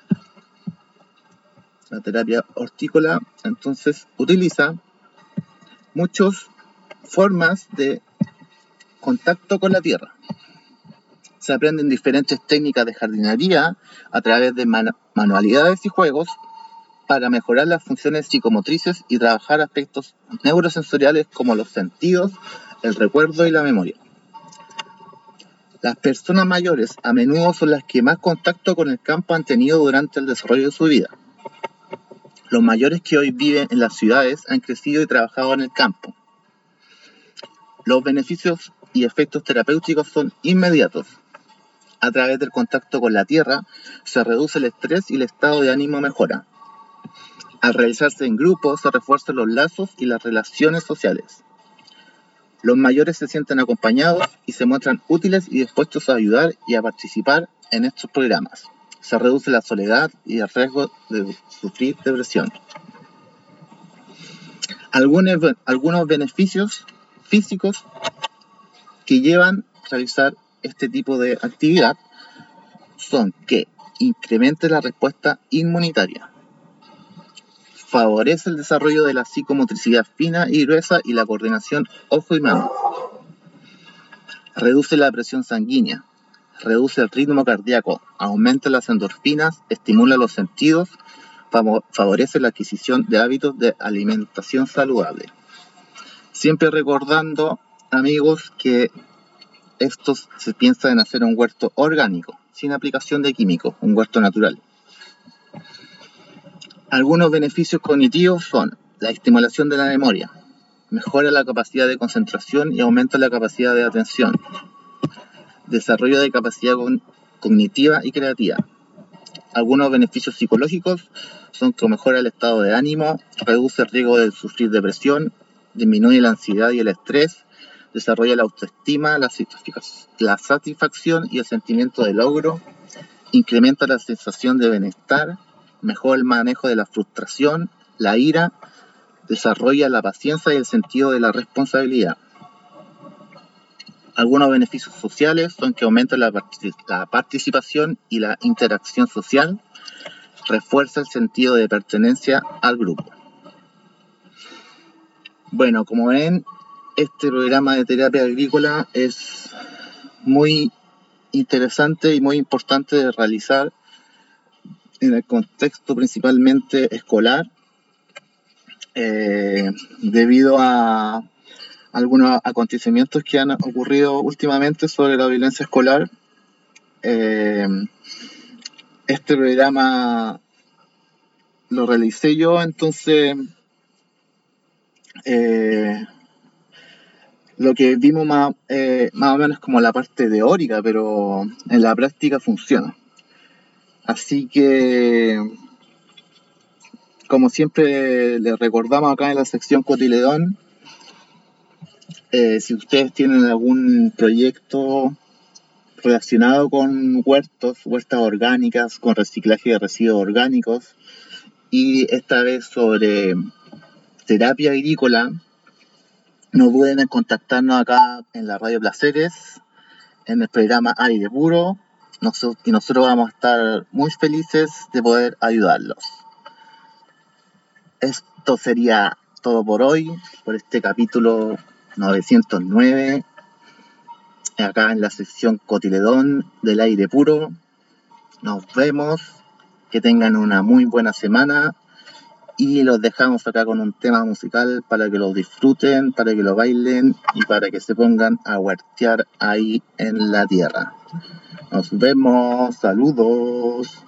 la terapia hortícola entonces utiliza muchas formas de contacto con la tierra. Se aprenden diferentes técnicas de jardinería a través de man- manualidades y juegos para mejorar las funciones psicomotrices y trabajar aspectos neurosensoriales como los sentidos, el recuerdo y la memoria. Las personas mayores a menudo son las que más contacto con el campo han tenido durante el desarrollo de su vida. Los mayores que hoy viven en las ciudades han crecido y trabajado en el campo. Los beneficios y efectos terapéuticos son inmediatos. A través del contacto con la tierra se reduce el estrés y el estado de ánimo mejora. Al realizarse en grupo se refuerzan los lazos y las relaciones sociales. Los mayores se sienten acompañados y se muestran útiles y dispuestos a ayudar y a participar en estos programas. Se reduce la soledad y el riesgo de sufrir depresión. Algunos, algunos beneficios físicos que llevan a realizar este tipo de actividad son que incrementa la respuesta inmunitaria, favorece el desarrollo de la psicomotricidad fina y gruesa y la coordinación ojo y mano, reduce la presión sanguínea, reduce el ritmo cardíaco, aumenta las endorfinas, estimula los sentidos, favorece la adquisición de hábitos de alimentación saludable. Siempre recordando, amigos, que estos se piensa en hacer un huerto orgánico, sin aplicación de químicos, un huerto natural. Algunos beneficios cognitivos son la estimulación de la memoria, mejora la capacidad de concentración y aumenta la capacidad de atención, desarrollo de capacidad con, cognitiva y creativa. Algunos beneficios psicológicos son que mejora el estado de ánimo, reduce el riesgo de sufrir depresión, disminuye la ansiedad y el estrés, desarrolla la autoestima, la, la satisfacción y el sentimiento de logro, incrementa la sensación de bienestar, mejora el manejo de la frustración, la ira, desarrolla la paciencia y el sentido de la responsabilidad. Algunos beneficios sociales son que aumenta la, partic- la participación y la interacción social, refuerza el sentido de pertenencia al grupo. Bueno, como ven, este programa de terapia agrícola es muy interesante y muy importante de realizar en el contexto principalmente escolar, eh, debido a algunos acontecimientos que han ocurrido últimamente sobre la violencia escolar. Eh, este programa lo realicé yo, entonces eh, lo que vimos más, eh, más o menos como la parte teórica, pero en la práctica funciona. Así que, como siempre les recordamos acá en la sección Cotiledón, eh, si ustedes tienen algún proyecto relacionado con huertos, huertas orgánicas, con reciclaje de residuos orgánicos, y esta vez sobre terapia agrícola, no duden en contactarnos acá en la Radio Placeres, en el programa Aire Puro, Nos- y nosotros vamos a estar muy felices de poder ayudarlos. Esto sería todo por hoy, por este capítulo novecientos nueve, acá en la sección Cotiledón del Aire Puro. Nos vemos, que tengan una muy buena semana y los dejamos acá con un tema musical para que lo disfruten, para que lo bailen y para que se pongan a huertear ahí en la tierra. Nos vemos, saludos.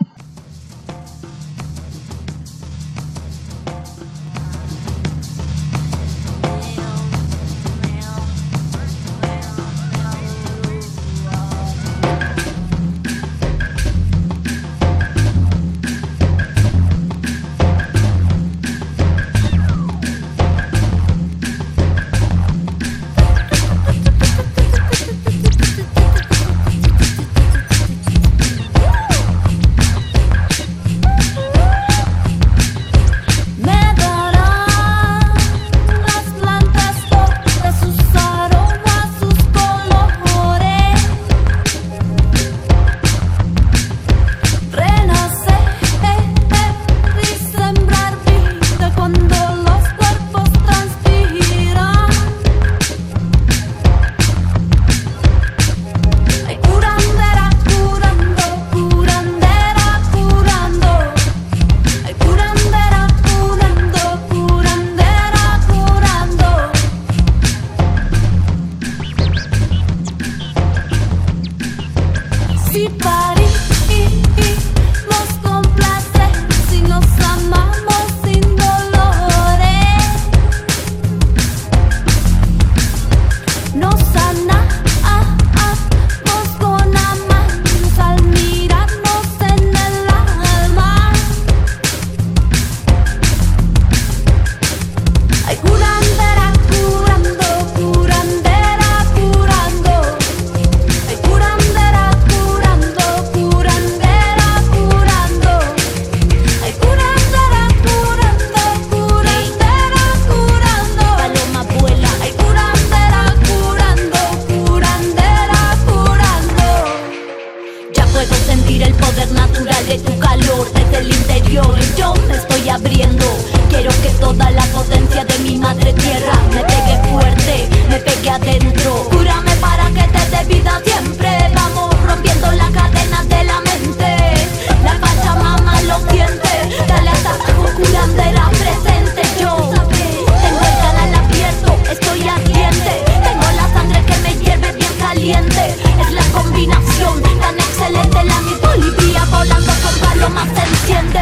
desde el interior yo me estoy abriendo. Quiero que toda la potencia de mi madre tierra me pegue fuerte, me pegue adentro. Cúrame para que te dé vida siempre. Vamos rompiendo las cadenas de la mente. La Pachamama lo siente. Dale hasta abajo, curandera presente. Yo tengo el canal abierto, estoy ardiente. Tengo la sangre que me hierve bien caliente. Es la combinación tan excelente. La mi Bolivia volando con palomas se enciende.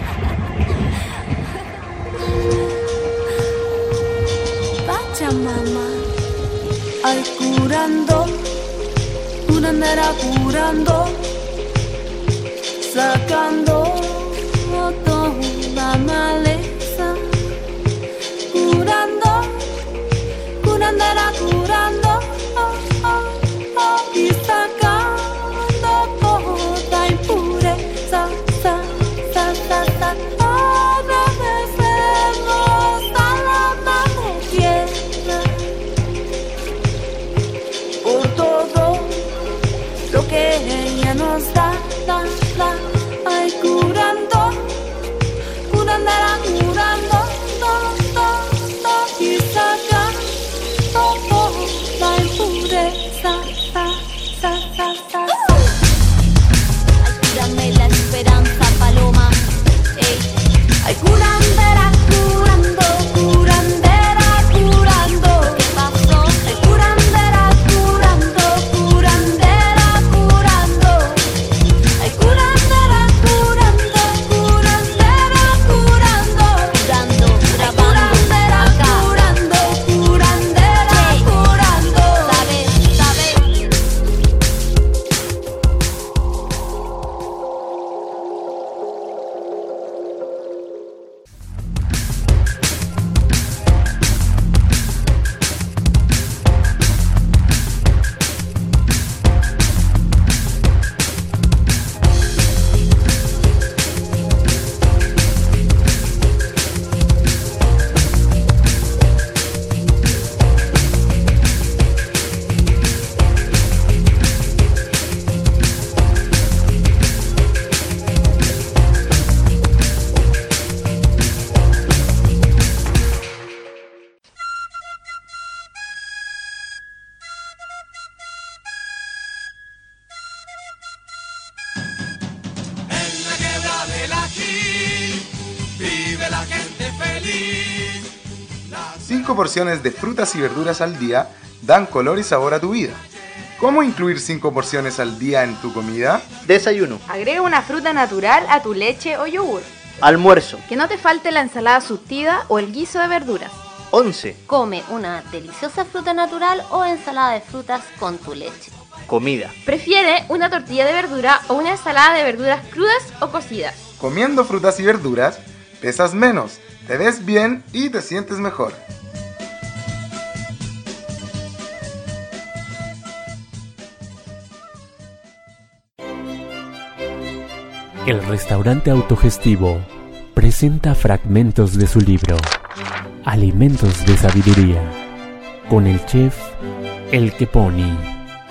Pachamama, ay curando, curandera curando, sacando toda maleza, curando, curandera curando, oh, oh, oh, y sacando toda impureza, sa, sa, sa, sa. Agradecemos a la madre tierra por todo lo que ella nos da, da, da. Ay, curando, curandera curando, do, do, do, y sacando toda impureza, sa, sa, sa, sa, sa. Ay, cúrame la esperanza, paloma. Ey. Ay, curandera curando, curandera curando. ¿Qué pasó? Ay, curandera curando, curandera curando. Ay, curandera curando, curandera curando. Curando, curandera curando, curandera curando. ¿Sabes? ¿Sabes? cinco porciones de frutas y verduras al día dan color y sabor a tu vida. ¿Cómo incluir cinco porciones al día en tu comida? Desayuno. Agrega una fruta natural a tu leche o yogur. Almuerzo. Que no te falte la ensalada surtida o el guiso de verduras. Once. Come una deliciosa fruta natural o ensalada de frutas con tu leche. Comida. Prefiere una tortilla de verdura o una ensalada de verduras crudas o cocidas. Comiendo frutas y verduras, pesas menos, te ves bien y te sientes mejor. El restaurante autogestivo presenta fragmentos de su libro Alimentos de Sabiduría con el chef El Keponi.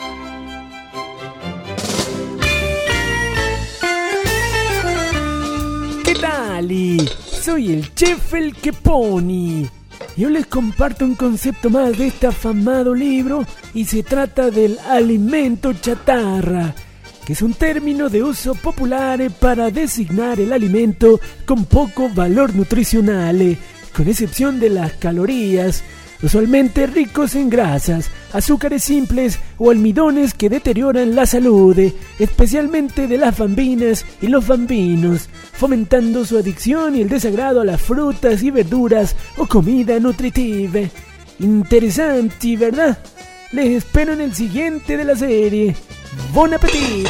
¿Qué tal? Soy el chef El Keponi. Yo les comparto un concepto más de este afamado libro y se trata del alimento chatarra, que es un término de uso popular para designar el alimento con poco valor nutricional, con excepción de las calorías, usualmente ricos en grasas, azúcares simples o almidones que deterioran la salud, especialmente de las bambinas y los bambinos, fomentando su adicción y el desagrado a las frutas y verduras o comida nutritiva. Interesante, ¿verdad? Les espero en el siguiente de la serie. ¡Bon apetito!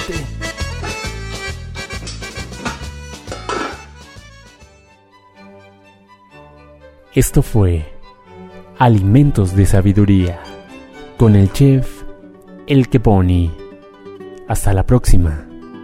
Esto fue Alimentos de Sabiduría con el chef El Keponi. Hasta la próxima.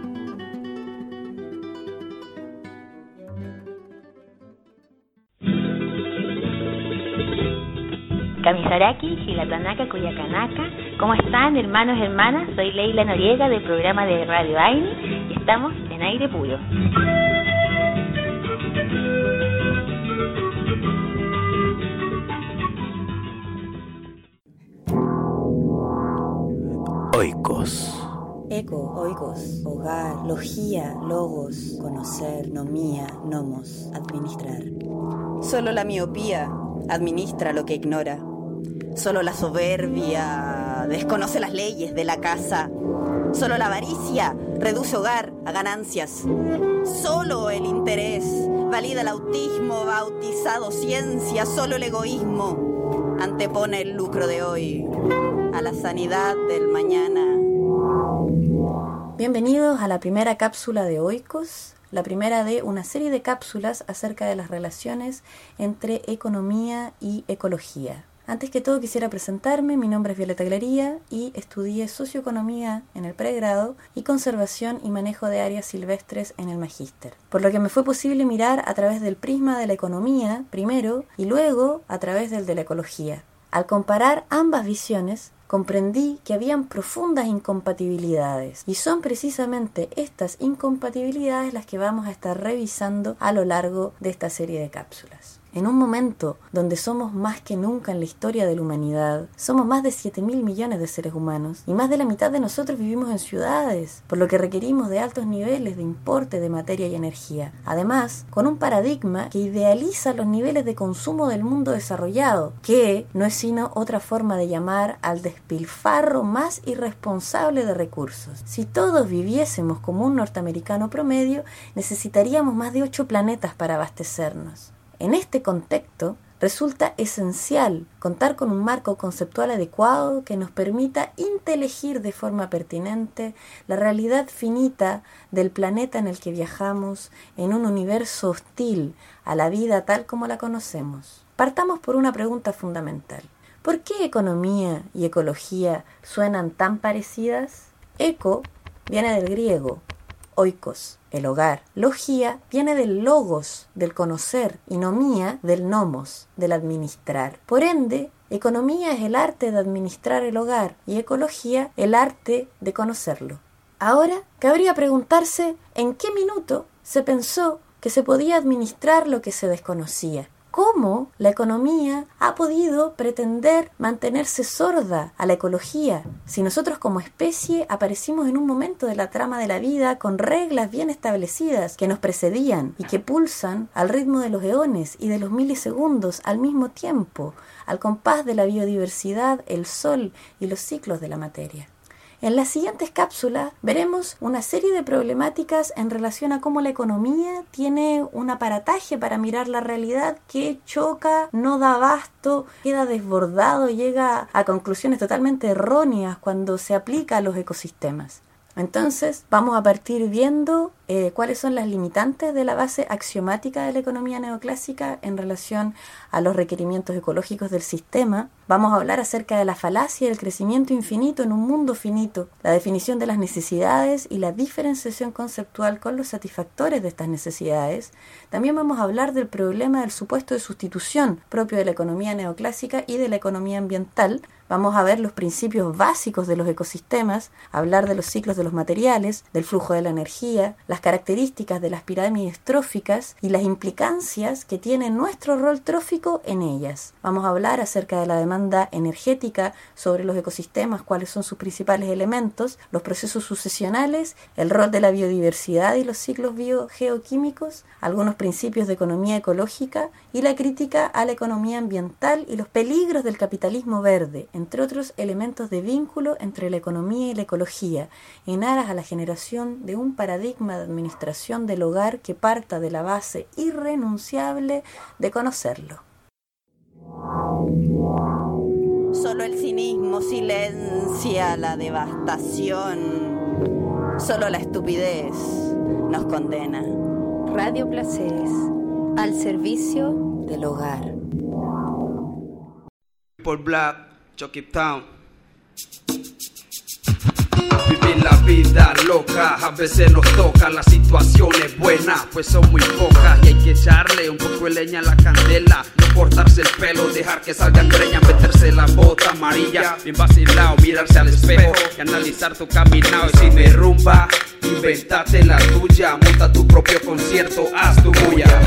Kamisaraki, Gilatanaka, Cuyacanaka. ¿Cómo están, hermanos y hermanas? Soy Leila Noriega del programa de Radio Aini y estamos en Aire Puro. eco, oikos, hogar, logía, logos, conocer, nomía, nomos, administrar. Solo la miopía administra lo que ignora. Solo la soberbia desconoce las leyes de la casa. Solo la avaricia reduce hogar a ganancias. Solo el interés valida el autismo bautizado ciencia. Solo el egoísmo antepone el lucro de hoy a la sanidad del mañana. Bienvenidos a la primera cápsula de Oikos, la primera de una serie de cápsulas acerca de las relaciones entre economía y ecología. Antes que todo quisiera presentarme, mi nombre es Violeta Glería y estudié socioeconomía en el pregrado y conservación y manejo de áreas silvestres en el magíster, por lo que me fue posible mirar a través del prisma de la economía primero y luego a través del de la ecología. Al comparar ambas visiones, comprendí que habían profundas incompatibilidades y son precisamente estas incompatibilidades las que vamos a estar revisando a lo largo de esta serie de cápsulas. En un momento donde somos más que nunca en la historia de la humanidad, somos más de siete mil millones de seres humanos y más de la mitad de nosotros vivimos en ciudades, por lo que requerimos de altos niveles de importe de materia y energía. Además, con un paradigma que idealiza los niveles de consumo del mundo desarrollado, que no es sino otra forma de llamar al despilfarro más irresponsable de recursos. Si todos viviésemos como un norteamericano promedio, necesitaríamos más de ocho planetas para abastecernos. En este contexto, resulta esencial contar con un marco conceptual adecuado que nos permita inteligir de forma pertinente la realidad finita del planeta en el que viajamos en un universo hostil a la vida tal como la conocemos. Partamos por una pregunta fundamental. ¿Por qué economía y ecología suenan tan parecidas? Eco viene del griego, oikos, el hogar. Logía viene del logos, del conocer, y nomía del nomos, del administrar. Por ende, economía es el arte de administrar el hogar y ecología el arte de conocerlo. Ahora, cabría preguntarse en qué minuto se pensó que se podía administrar lo que se desconocía. ¿Cómo la economía ha podido pretender mantenerse sorda a la ecología? Si nosotros como especie aparecimos en un momento de la trama de la vida con reglas bien establecidas que nos precedían y que pulsan al ritmo de los eones y de los milisegundos al mismo tiempo, al compás de la biodiversidad, el sol y los ciclos de la materia. En las siguientes cápsulas veremos una serie de problemáticas en relación a cómo la economía tiene un aparataje para mirar la realidad que choca, no da abasto, queda desbordado y llega a conclusiones totalmente erróneas cuando se aplica a los ecosistemas. Entonces, vamos a partir viendo eh, cuáles son las limitantes de la base axiomática de la economía neoclásica en relación a los requerimientos ecológicos del sistema. Vamos a hablar acerca de la falacia del crecimiento infinito en un mundo finito, la definición de las necesidades y la diferenciación conceptual con los satisfactores de estas necesidades. También vamos a hablar del problema del supuesto de sustitución propio de la economía neoclásica y de la economía ambiental. Vamos a ver los principios básicos de los ecosistemas, hablar de los ciclos de los materiales, del flujo de la energía, las características de las pirámides tróficas y las implicancias que tiene nuestro rol trófico en ellas. Vamos a hablar acerca de la demanda energética sobre los ecosistemas, cuáles son sus principales elementos, los procesos sucesionales, el rol de la biodiversidad y los ciclos biogeoquímicos, algunos principios de economía ecológica y la crítica a la economía ambiental y los peligros del capitalismo verde, entre otros elementos de vínculo entre la economía y la ecología, en aras a la generación de un paradigma de administración del hogar que parta de la base irrenunciable de conocerlo. Solo el cinismo silencia la devastación. Solo la estupidez nos condena. Radio Placeres, al servicio del hogar. Por Black, Chucky Town. Vivir la vida loca, a veces nos toca, la situación es buena, pues son muy pocas y hay que echarle un poco de leña a la candela, no cortarse el pelo, dejar que salgan greñas, meterse la bota amarilla, bien vacilado, mirarse al espejo y analizar tu caminado. Y si me rumba, inventate la tuya, monta tu propio concierto, haz tu bulla. Dime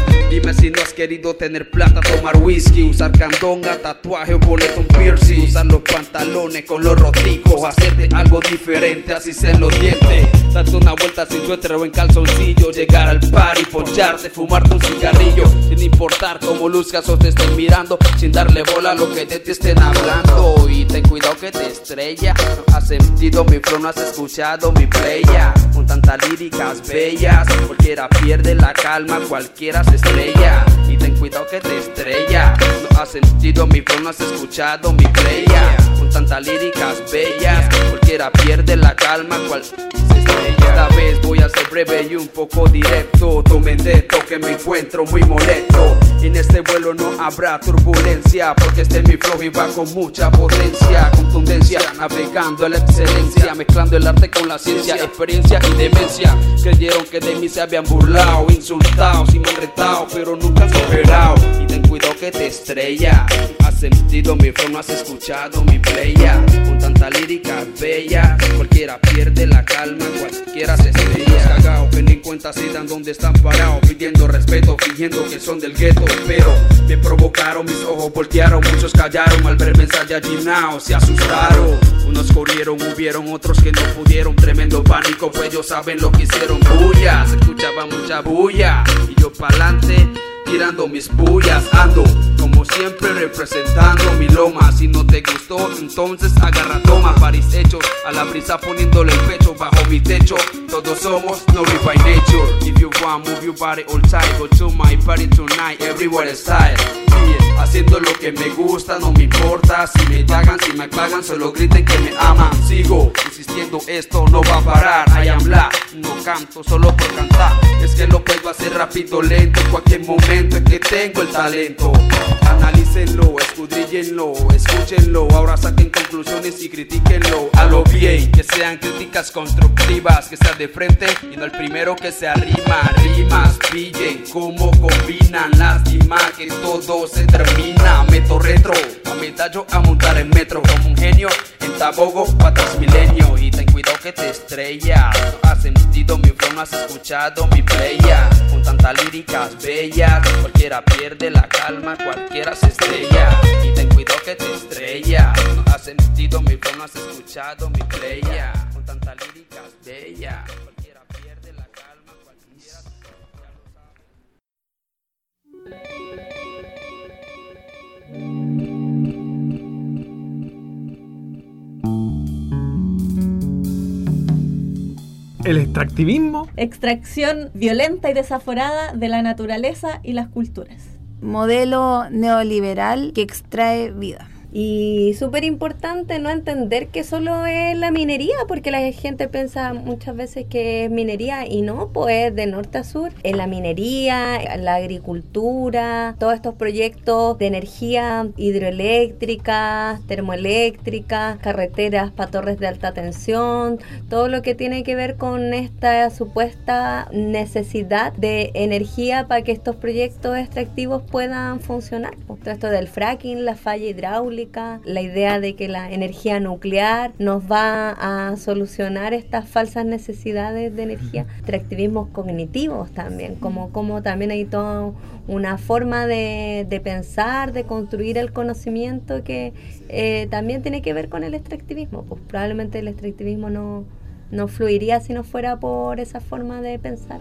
Dime si no has querido tener plata, tomar whisky, usar candonga, tatuaje o ponerte un piercing, usar los pantalones con los roticos, hacerte algo diferente, así se los dientes, darte una vuelta sin suéter o en calzoncillo, llegar al party, poncharte, fumarte un cigarrillo, sin importar cómo luzcas o te estén mirando, sin darle bola a lo que de ti estén hablando. Y ten cuidado que te estrella, no has sentido mi flow, no has escuchado mi playa, con tantas líricas bellas, cualquiera pierde la calma, cualquiera se estrella. Y ten cuidado que te estrella, no has sentido mi flow, no has escuchado mi playa, con tantas líricas bellas, cualquiera pierde la calma, cual se estrella. Esta vez voy a ser breve y un poco directo, tomen de esto que me encuentro muy molesto. En este vuelo no habrá turbulencia, porque este es mi flow y va con mucha potencia, contundencia, navegando a la excelencia, mezclando el arte con la ciencia, experiencia y demencia. Creyeron que de mí se habían burlado, insultado, y me han retado, pero nunca han superado. Y ten cuidado que te estrella, has sentido mi flow, no has escuchado mi playa, con tantas líricas bellas, cualquiera pierde la calma, cualquiera se estrella. Cagados que ni cuenta se dan donde están parados, pidiendo respeto, fingiendo que son del gueto, pero me provocaron, mis ojos voltearon, muchos callaron al verme ensayallinados, se asustaron. Unos corrieron, hubieron otros que no pudieron, tremendo pánico, pues ellos saben lo que hicieron. Bulla, se escuchaba mucha bulla, y yo pa'lante tirando mis pullas, ando como siempre representando mi loma. Si no te gustó, entonces agarra toma, paris hechos a la brisa poniéndole el pecho bajo mi techo. Todos somos no be by nature. If you want, move your body all tight, go to my party tonight, everywhere is style. Yeah, haciendo lo que me gusta, no me importa si me pagan, si me pagan, solo griten que me aman. Sigo insistiendo, esto no va a parar. I am black, no canto solo por cantar, es que lo puedo hacer rápido, lento, en cualquier momento es que tengo el talento. Analícenlo, escudríllenlo, escúchenlo, ahora saquen conclusiones y critíquenlo a lo bien, que sean críticas constructivas, que sea de frente y no el primero que se arrima. Rimas, pillen cómo combinan, lástima que todo se termina. Meto retro, a medallo a montar en metro, como un genio en Tabogo pa' Transmilenio. Y ten cuidado que te estrella, no has sentido mi flow, no has escuchado mi playa, con tantas líricas bellas, cualquiera pierde la calma, cualquiera se estrella. Y ten cuidado que te estrella, no has sentido mi flow, no has escuchado mi playa, con tantas líricas bellas, cualquiera pierde la calma, cualquiera se El extractivismo. Extracción violenta y desaforada de la naturaleza y las culturas. Modelo neoliberal que extrae vida. Y súper importante no entender que solo es la minería, porque la gente piensa muchas veces que es minería y no, pues de norte a sur. En la minería, la agricultura, todos estos proyectos de energía hidroeléctrica, termoeléctrica, carreteras para torres de alta tensión, todo lo que tiene que ver con esta supuesta necesidad de energía para que estos proyectos extractivos puedan funcionar. Todo esto del fracking, la falla hidráulica, la idea de que la energía nuclear nos va a solucionar estas falsas necesidades de energía. Extractivismos cognitivos también, como, como también hay toda una forma de, de pensar, de construir el conocimiento que eh, también tiene que ver con el extractivismo. Pues probablemente el extractivismo no, no fluiría si no fuera por esa forma de pensar.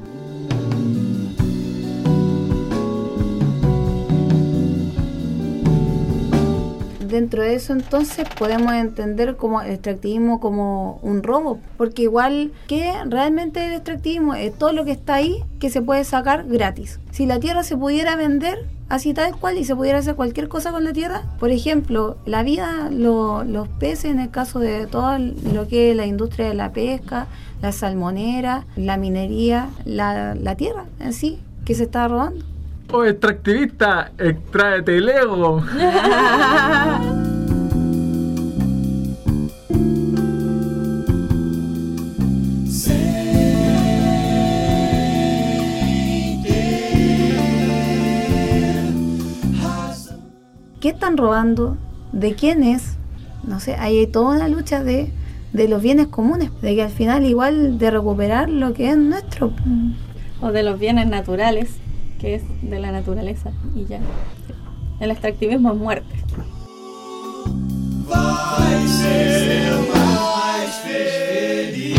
Dentro de eso entonces podemos entender como el extractivismo como un robo, porque igual que realmente el extractivismo es todo lo que está ahí que se puede sacar gratis. Si la tierra se pudiera vender así tal cual y se pudiera hacer cualquier cosa con la tierra, por ejemplo, la vida, lo, los peces, en el caso de todo lo que es la industria de la pesca, la salmonera, la minería, la, la tierra en sí, que se está robando. Oh, extractivista, extráete el ego. ¿Qué están robando? ¿De quién es? No sé, hay toda una lucha de, de los bienes comunes, de que al final igual de recuperar lo que es nuestro. O de los bienes naturales. que es de la naturaleza y ya. El extractivismo es muerte. Vai ser mais feliz.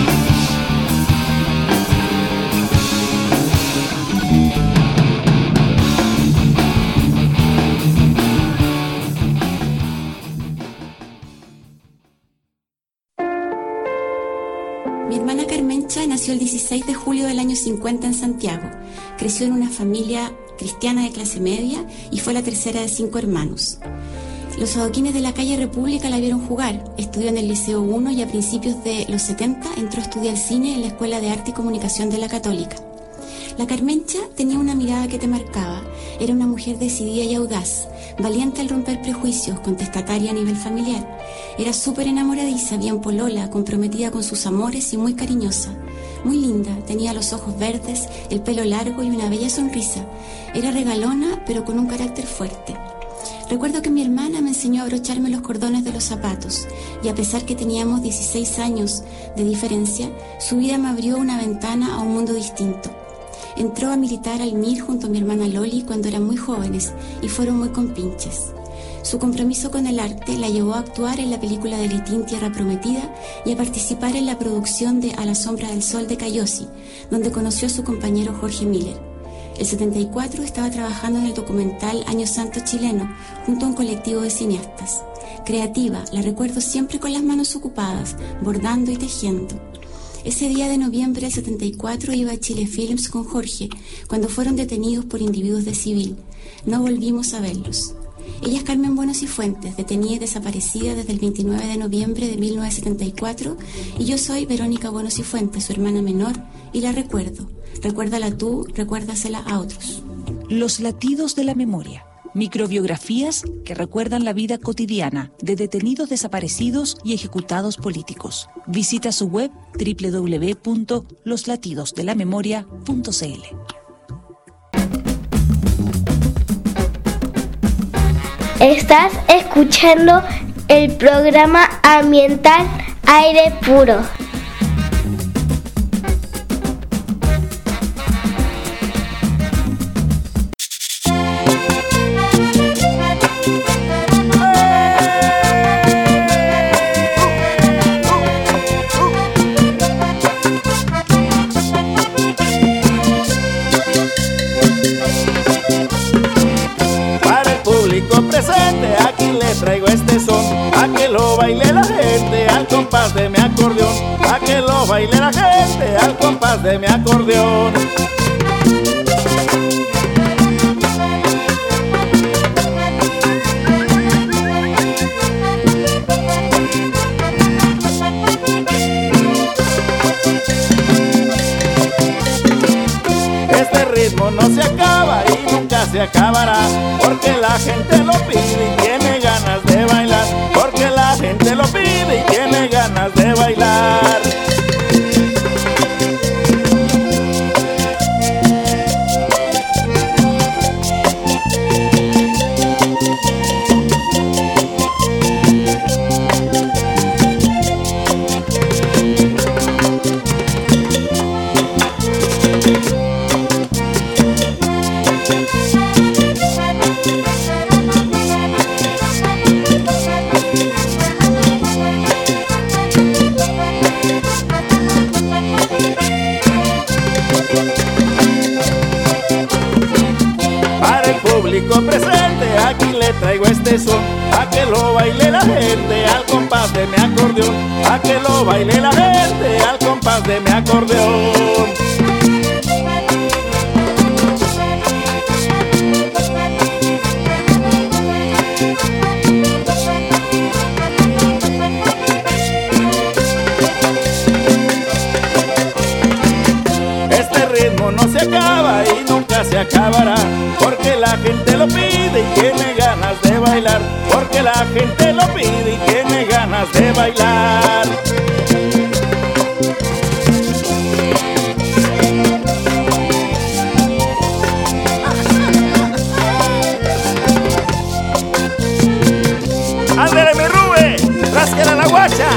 Mi hermana Carmencha nació el dieciséis de julio del año cincuenta en Santiago. Creció en una familia cristiana de clase media y fue la tercera de cinco hermanos. Los adoquines de la calle República la vieron jugar. Estudió en el Liceo uno y a principios de los setenta entró a estudiar cine en la Escuela de Arte y Comunicación de la Católica. La Carmencha tenía una mirada que te marcaba. Era una mujer decidida y audaz, valiente al romper prejuicios, contestataria a nivel familiar. Era súper enamoradiza, bien polola, comprometida con sus amores y muy cariñosa. Muy linda, tenía los ojos verdes, el pelo largo y una bella sonrisa. Era regalona, pero con un carácter fuerte. Recuerdo que mi hermana me enseñó a abrocharme los cordones de los zapatos y a pesar que teníamos dieciséis años de diferencia, su vida me abrió una ventana a un mundo distinto. Entró a militar al M I R junto a mi hermana Loli cuando eran muy jóvenes y fueron muy compinches. Su compromiso con el arte la llevó a actuar en la película de Litín Tierra Prometida y a participar en la producción de A la sombra del sol de Cayosi, donde conoció a su compañero Jorge Miller. El setenta y cuatro estaba trabajando en el documental Año Santo Chileno junto a un colectivo de cineastas. Creativa, la recuerdo siempre con las manos ocupadas, bordando y tejiendo. Ese día de noviembre del setenta y cuatro iba a Chile Films con Jorge, cuando fueron detenidos por individuos de civil. No volvimos a verlos. Ella es Carmen Buenos y Fuentes, detenida y desaparecida desde el veintinueve de noviembre de mil novecientos setenta y cuatro, y yo soy Verónica Buenos y Fuentes, su hermana menor, y la recuerdo. Recuérdala tú, recuérdasela a otros. Los latidos de la memoria. Microbiografías que recuerdan la vida cotidiana de detenidos desaparecidos y ejecutados políticos. Visita su web doble u doble u doble u punto los latidos de la memoria punto c l. Estás escuchando el programa ambiental Aire Puro. Presente, aquí le traigo este son, a que lo baile la gente al compás de mi acordeón, a que lo baile la gente al compás de mi acordeón. Este ritmo no se acaba y nunca se acabará, porque la gente lo pide y tiene ganas de bailar, porque la gente lo pide y tiene ganas de bailar. Presente, aquí le traigo este son, a que lo baile la gente al compás de mi acordeón, a que lo baile la gente al compás de mi acordeón. Este ritmo no se acaba y nunca se acabará, porque la gente lo pide y tiene ganas de bailar, porque la gente lo pide y tiene ganas de bailar. ¡Ándale mi Rube! ¡Rásquela la guacha!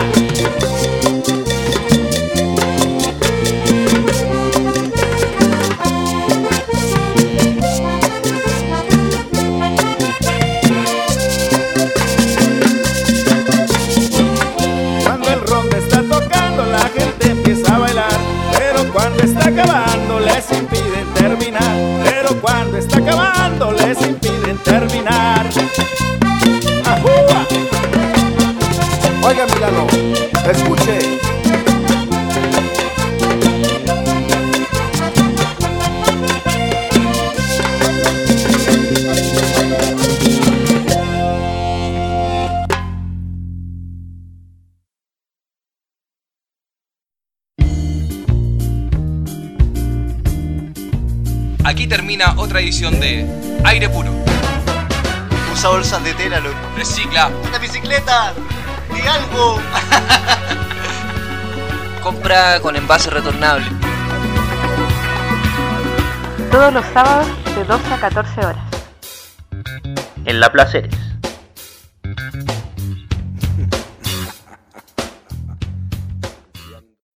cuando está acabando les impiden terminar. ¡Ajúa! Oiga, Milano, escuche. Aquí termina otra edición de Aire Puro. Usa bolsas de tela, loco. Recicla. Una bicicleta. Di algo. Compra con envase retornable. Todos los sábados de doce a catorce horas. En La Placeres.